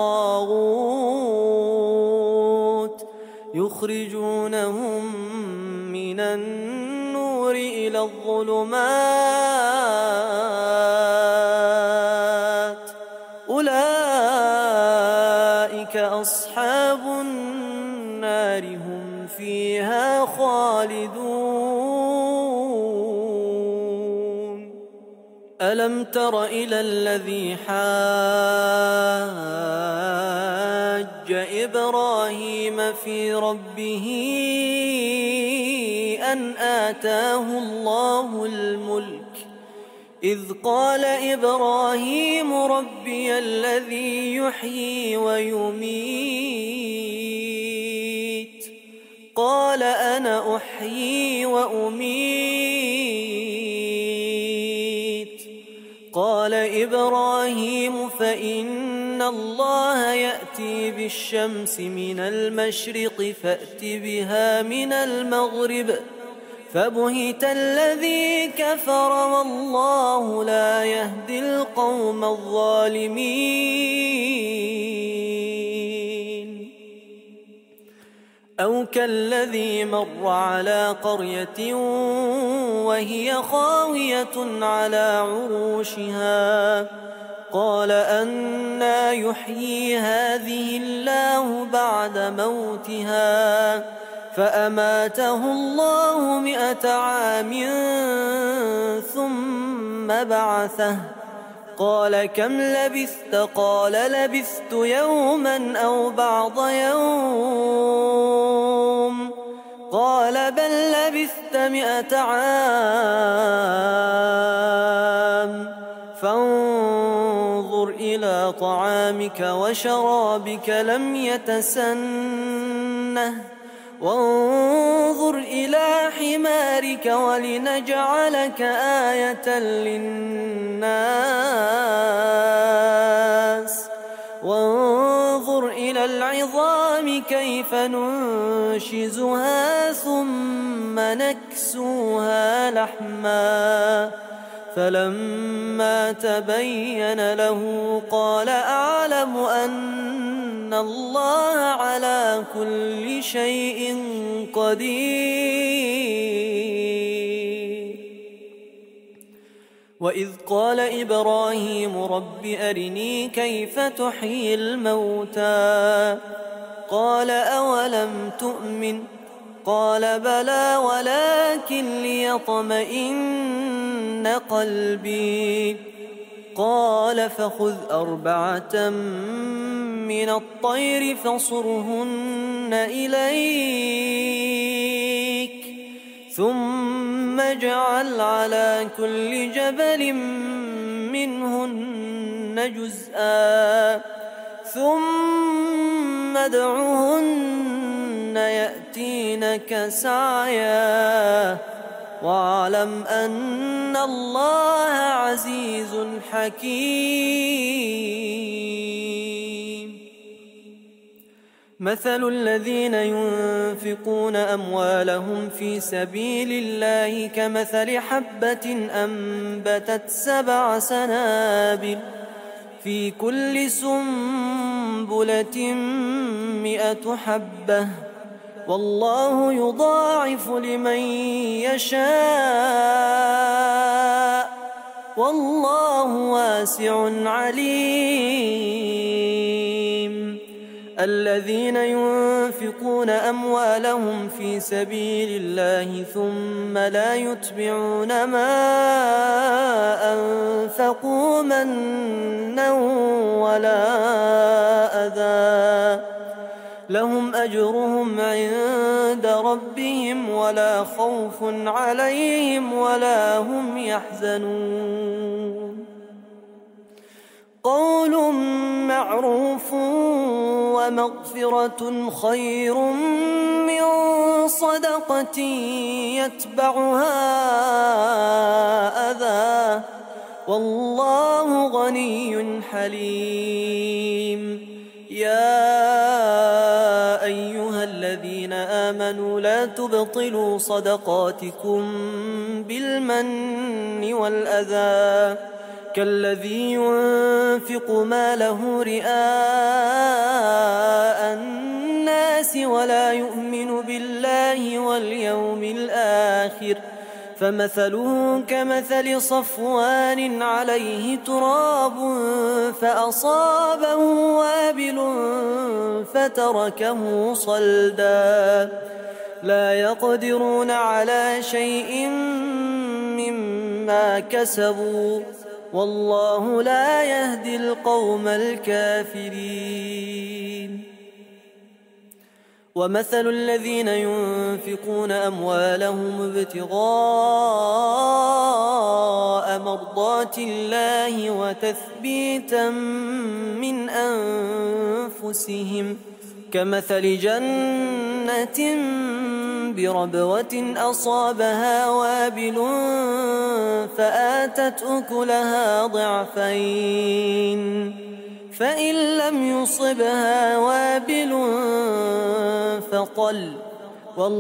الطاغوت يخرجونهم من النور إلى الظلمات، أولئك أصحاب النار هم فيها خالدون. ألم تر إلى الذي حاج إبراهيم في ربه أن آتاه الله الملك، إذ قال إبراهيم ربي الذي يحيي ويميت، قال أنا أحيي وأميت. قال إبراهيم فإن الله يأتي بالشمس من المشرق فأت بها من المغرب، فبهت الذي كفر والله لا يهدي القوم الظالمين. أو كالذي مر على قرية وهي خاوية على عروشها قال أنى يحيي هذه الله بعد موتها فأماته الله 100 عام ثم بعثه قال كم لبثت قال لبثت يوما أو بعض يوم قال بل لبثت 100 عام فانظر إلى طعامك وشرابك لم يتسنه وانظر إلى حمارك ولنجعلك آية للناس وانظر إلى العظام كيف ننشزها ثم نكسوها لحما فلما تبين له قال أعلم أن الله على كل شيء قدير. وإذ قال إبراهيم رب أرني كيف تحيي الموتى قال أولم تؤمن قال بلى ولكن ليطمئن قلبي قال فخذ 4 من الطير فصرهن إليك ثم اجعل على كل جبل منهن جزءا ثم ادعهن يأتينك سعيا واعلم أن الله عزيز حكيم. مثل الذين ينفقون أموالهم في سبيل الله كمثل حبة أنبتت 7 سنابل في كل سنبلة 100 حبة والله يضاعف لمن يشاء والله واسع عليم. الذين ينفقون أموالهم في سبيل الله ثم لا يتبعون ما أنفقوا منا ولا أذى لهم أجرهم عند ربهم ولا خوف عليهم ولا هم يحزنون. قول معروف ومغفرة خير من صدقة يتبعها أذى والله غني حليم. يا أيها الذين آمنوا لا تبطلوا صدقاتكم بالمن والأذى كالذي ينفق ماله رئاء الناس ولا يؤمن بالله واليوم الآخر فمثله كمثل صفوان عليه تراب فأصابه وابل فتركه صلدا لا يقدرون على شيء مما كسبوا والله لا يهدي القوم الكافرين. ومثل الذين ينفقون أموالهم ابتغاء مرضات الله وتثبيتا من أنفسهم كمثل جنة بربوة أصابها وابل فآتت أكلها ضعفين فإن لم يصبها وابل فطل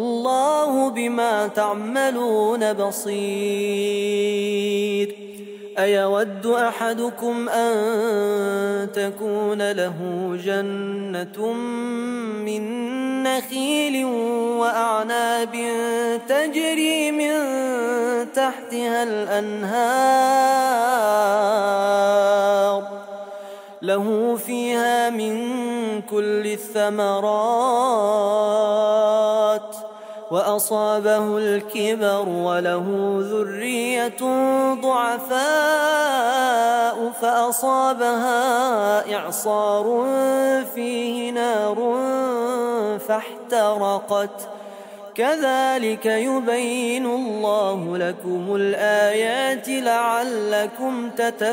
والله بما تعملون بصير. أيود أحدكم أن تكون له جنة من نخيل وأعناب تجري من تحتها الأنهار له فيها من كل الثمرات وأصابه الكبر وله ذرية ضعفاء فأصابها إعصار فيه نار فاحترقت كذلك يبين الله لكم الآيات لعلكم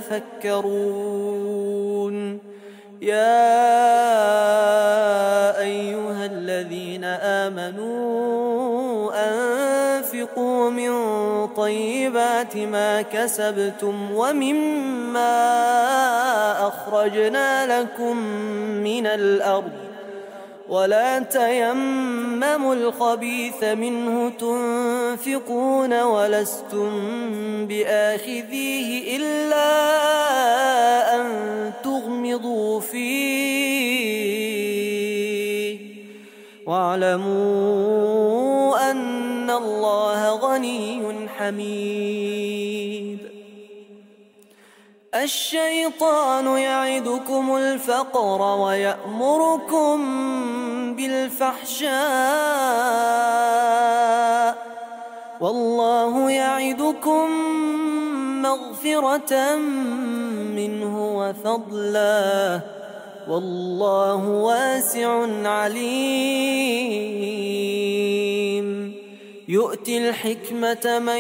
تتفكرون يا أيها الذين آمنوا أنفقوا من طيبات ما كسبتم ومما أخرجنا لكم من الأرض ولا تيمموا الخبيث منه تنفقون ولستم بآخذيه إلا أن تغمضوا فيه واعلموا أن الله غني حميد الشيطان يعدكم الفقر ويأمركم بالفحشاء والله يعدكم مغفرة منه وفضلا والله واسع عليم يؤتي الحكمة من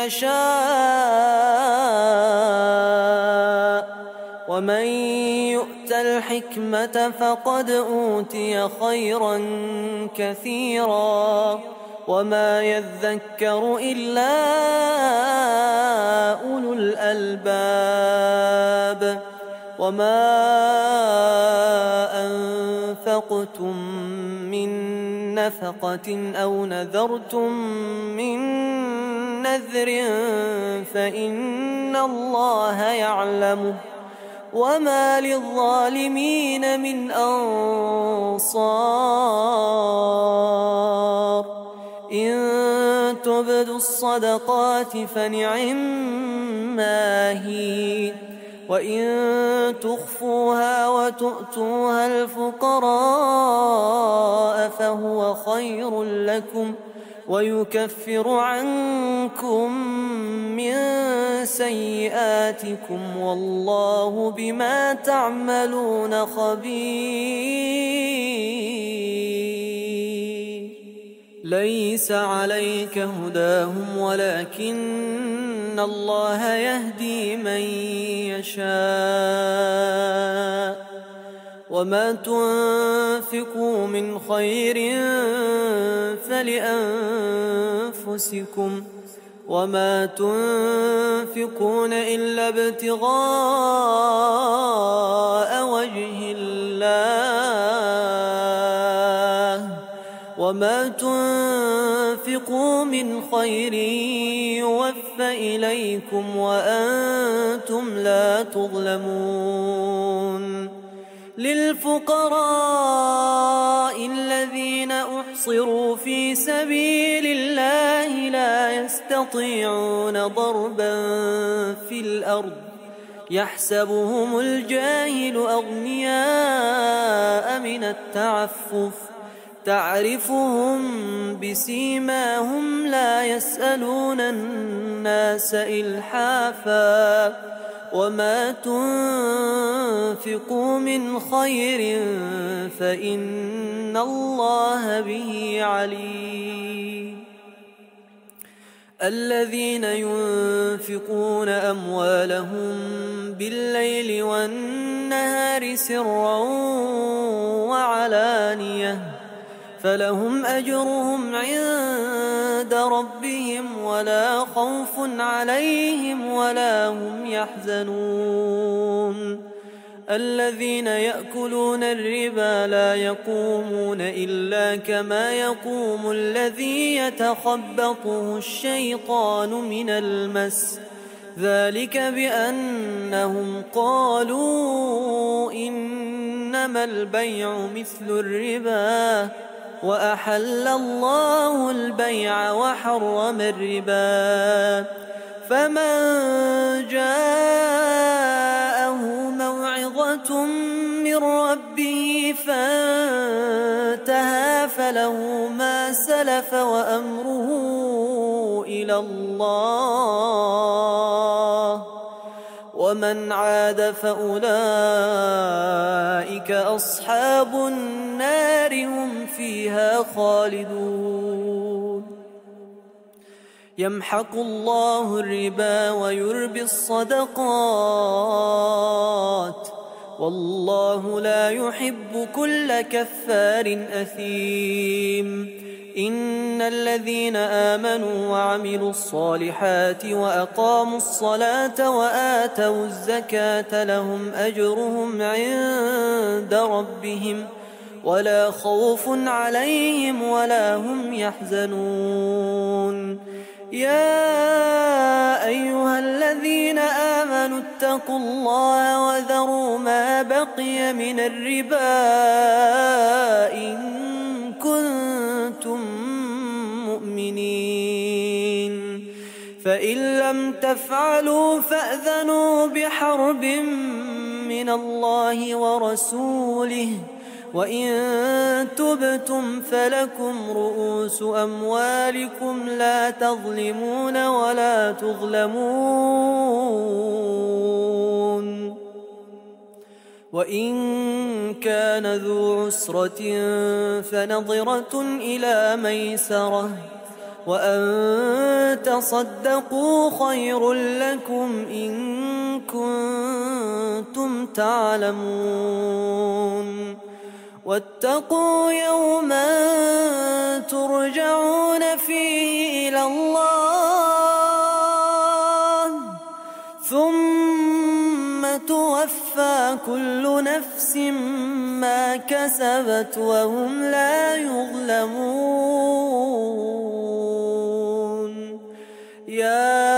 يشاء ومن يؤت الحكمة فقد أوتي خيرا كثيرا وما يذكر إلا أولو الألباب وما أنفقتم من نفقة أو نذرتم من نذر فإن الله يعلمه وما للظالمين من أنصار إن تبدوا الصدقات فنعما هي وإن تخفوها وتؤتوها الفقراء فهو خير لكم ويكفر عنكم من سيئاتكم والله بما تعملون خبير ليس عليك هداهم ولكن الله يهدي من يشاء وما تنفقوا من خير فلأنفسكم وما تنفقون إلا ابتغاء وجه الله وما تنفقوا من خير يوفى إليكم وأنتم لا تظلمون للفقراء الذين أحصروا في سبيل الله لا يستطيعون ضربا في الأرض يحسبهم الجاهل أغنياء من التعفف تعرفهم بسيماهم لا يسألون الناس إلحافا وما تنفقوا من خير فإن الله به عليم الذين ينفقون أموالهم بالليل والنهار سرا وعلانية فلهم أجرهم عند ربهم ولا خوف عليهم ولا هم يحزنون الذين يأكلون الربا لا يقومون إلا كما يقوم الذي يتخبطه الشيطان من المس ذلك بأنهم قالوا إنما البيع مثل الربا وأحل الله البيع وحرم الربا فمن جاءه موعظة من ربه فانتهى فله ما سلف وأمره إلى الله ومن عاد فأولئك أصحاب النار هم فيها خالدون يمحق الله الربا ويربي الصدقات والله لا يحب كل كفار أثيم إن الذين آمنوا وعملوا الصالحات وأقاموا الصلاة وآتوا الزكاة لهم أجرهم عند ربهم ولا خوف عليهم ولا هم يحزنون يا أيها الذين آمنوا اتقوا الله وذروا ما بقي من الربا إن كنتم مؤمنين فإن لم تفعلوا فأذنوا بحرب من الله ورسوله وإن تبتم فلكم رؤوس أموالكم لا تظلمون ولا تظلمون وإن كان ذو عسرة فنظرة إلى ميسرة وأن تصدقوا خير لكم إن كنتم تعلمون واتقوا يوما ترجعون فيه إلى الله ثم توفى كل نفس ما كسبت وهم لا يظلمون يا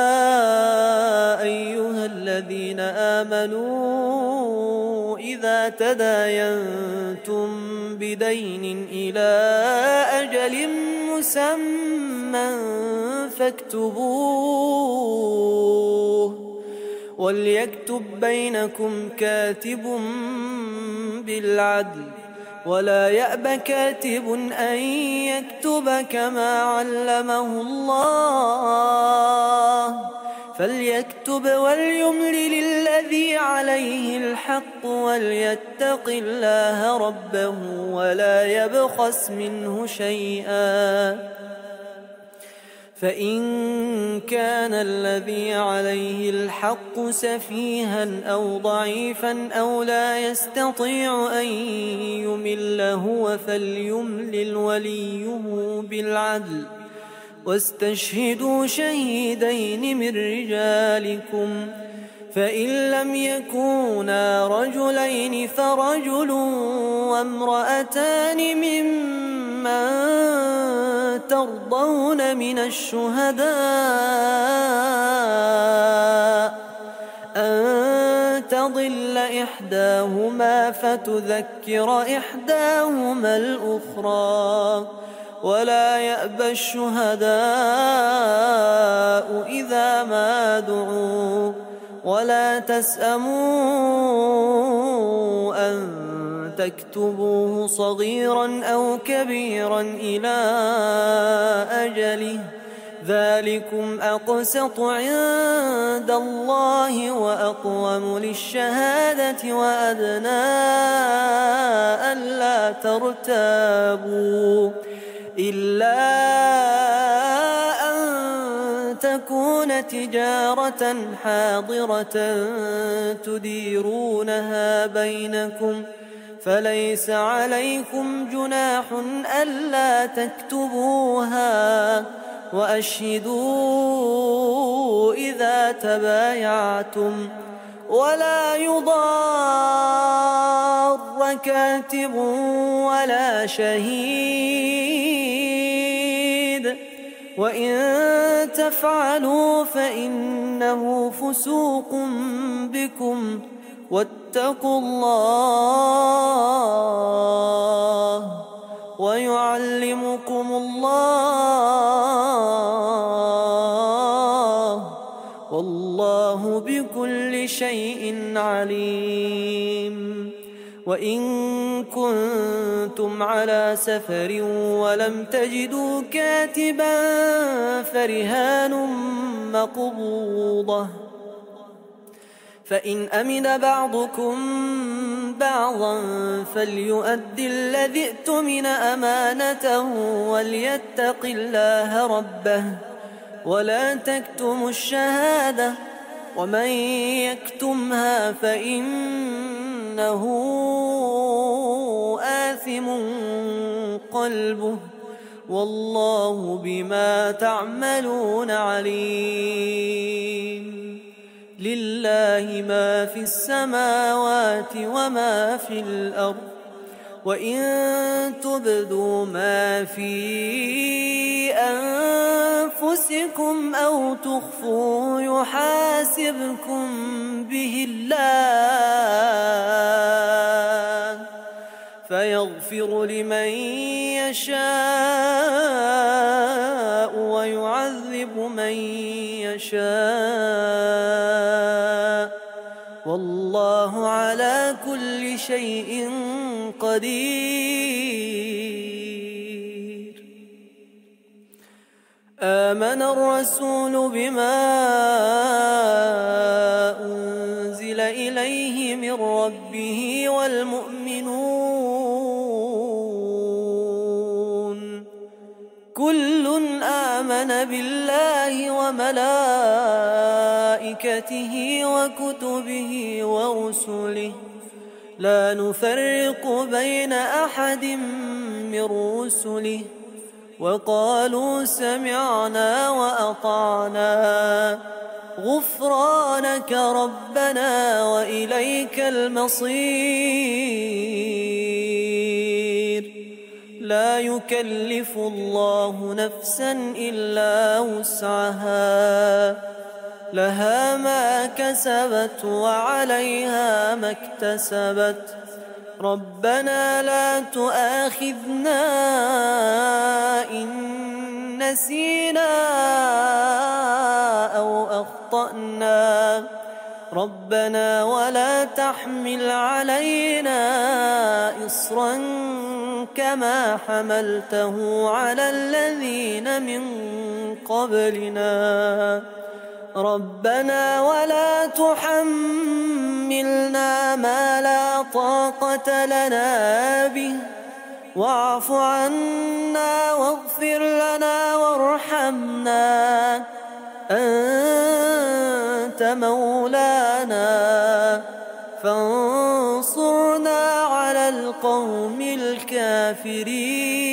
أيها الذين آمنوا إذا تداينتم بدين إلى أجل مسمى فاكتبوه وليكتب بينكم كاتب بالعدل ولا يأب كاتب أن يكتب كما علمه الله فليكتب وليملل الذي عليه الحق وليتق الله ربه ولا يبخس منه شيئا فإن كان الذي عليه الحق سفيها أو ضعيفا أو لا يستطيع أن يمل هو فليملل وليه بالعدل واستشهدوا شهيدين من رجالكم فإن لم يكونا رجلين فرجل وامرأتان ممن ترضون من الشهداء أن تضل إحداهما فتذكر إحداهما الأخرى ولا يأبى الشهداء إذا ما دعوا ولا تسأموا أن تكتبوه صغيرا أو كبيرا إلى أجله ذلكم أقسط عند الله وأقوم للشهادة وأدنى ألا ترتابوا إلا أن تكون تجارة حاضرة تديرونها بينكم فليس عليكم جناح ألا تكتبوها وأشهدوا إذا تبايعتم ولا يضار كاتب ولا شهيد وإن تفعلوا فإنه فسوق بكم واتقوا الله ويعلمكم الله والله بكل شيء عليم. وإن كنتم على سفر ولم تجدوا كاتبا فرهان مقبوضة، فإن أمن بعضكم بعضا فليؤد الذي ائتمن أمانته وليتق الله ربه ولا تكتموا الشهادة ومن يكتمها فإنه آثم قلبه والله بما تعملون عليم. لله ما في السماوات وما في الأرض، وإن تبدوا ما في أنفسكم أو تخفوا يحاسبكم به الله فيغفر لمن يشاء ويعذب من يشاء والله على كل شيء قدير. آمن الرسول بما أنزل إليه من ربه والمؤمنون كل آمن بالله وملائكته وكتبه ورسله لا نفرق بين أحد من رسله وقالوا سمعنا وأطعنا غفرانك ربنا وإليك المصير. لا يكلف الله نفسا إلا وسعها لها ما كسبت وعليها ما اكتسبت ربنا لا تؤاخذنا إن نسينا أو أخطأنا ربنا ولا تحمل علينا إصرا كما حملته على الذين من قبلنا ربنا ولا تحملنا ما لا طاقة لنا به واعف عنا واغفر لنا وارحمنا أنت مولانا فانصرنا على القوم الكافرين.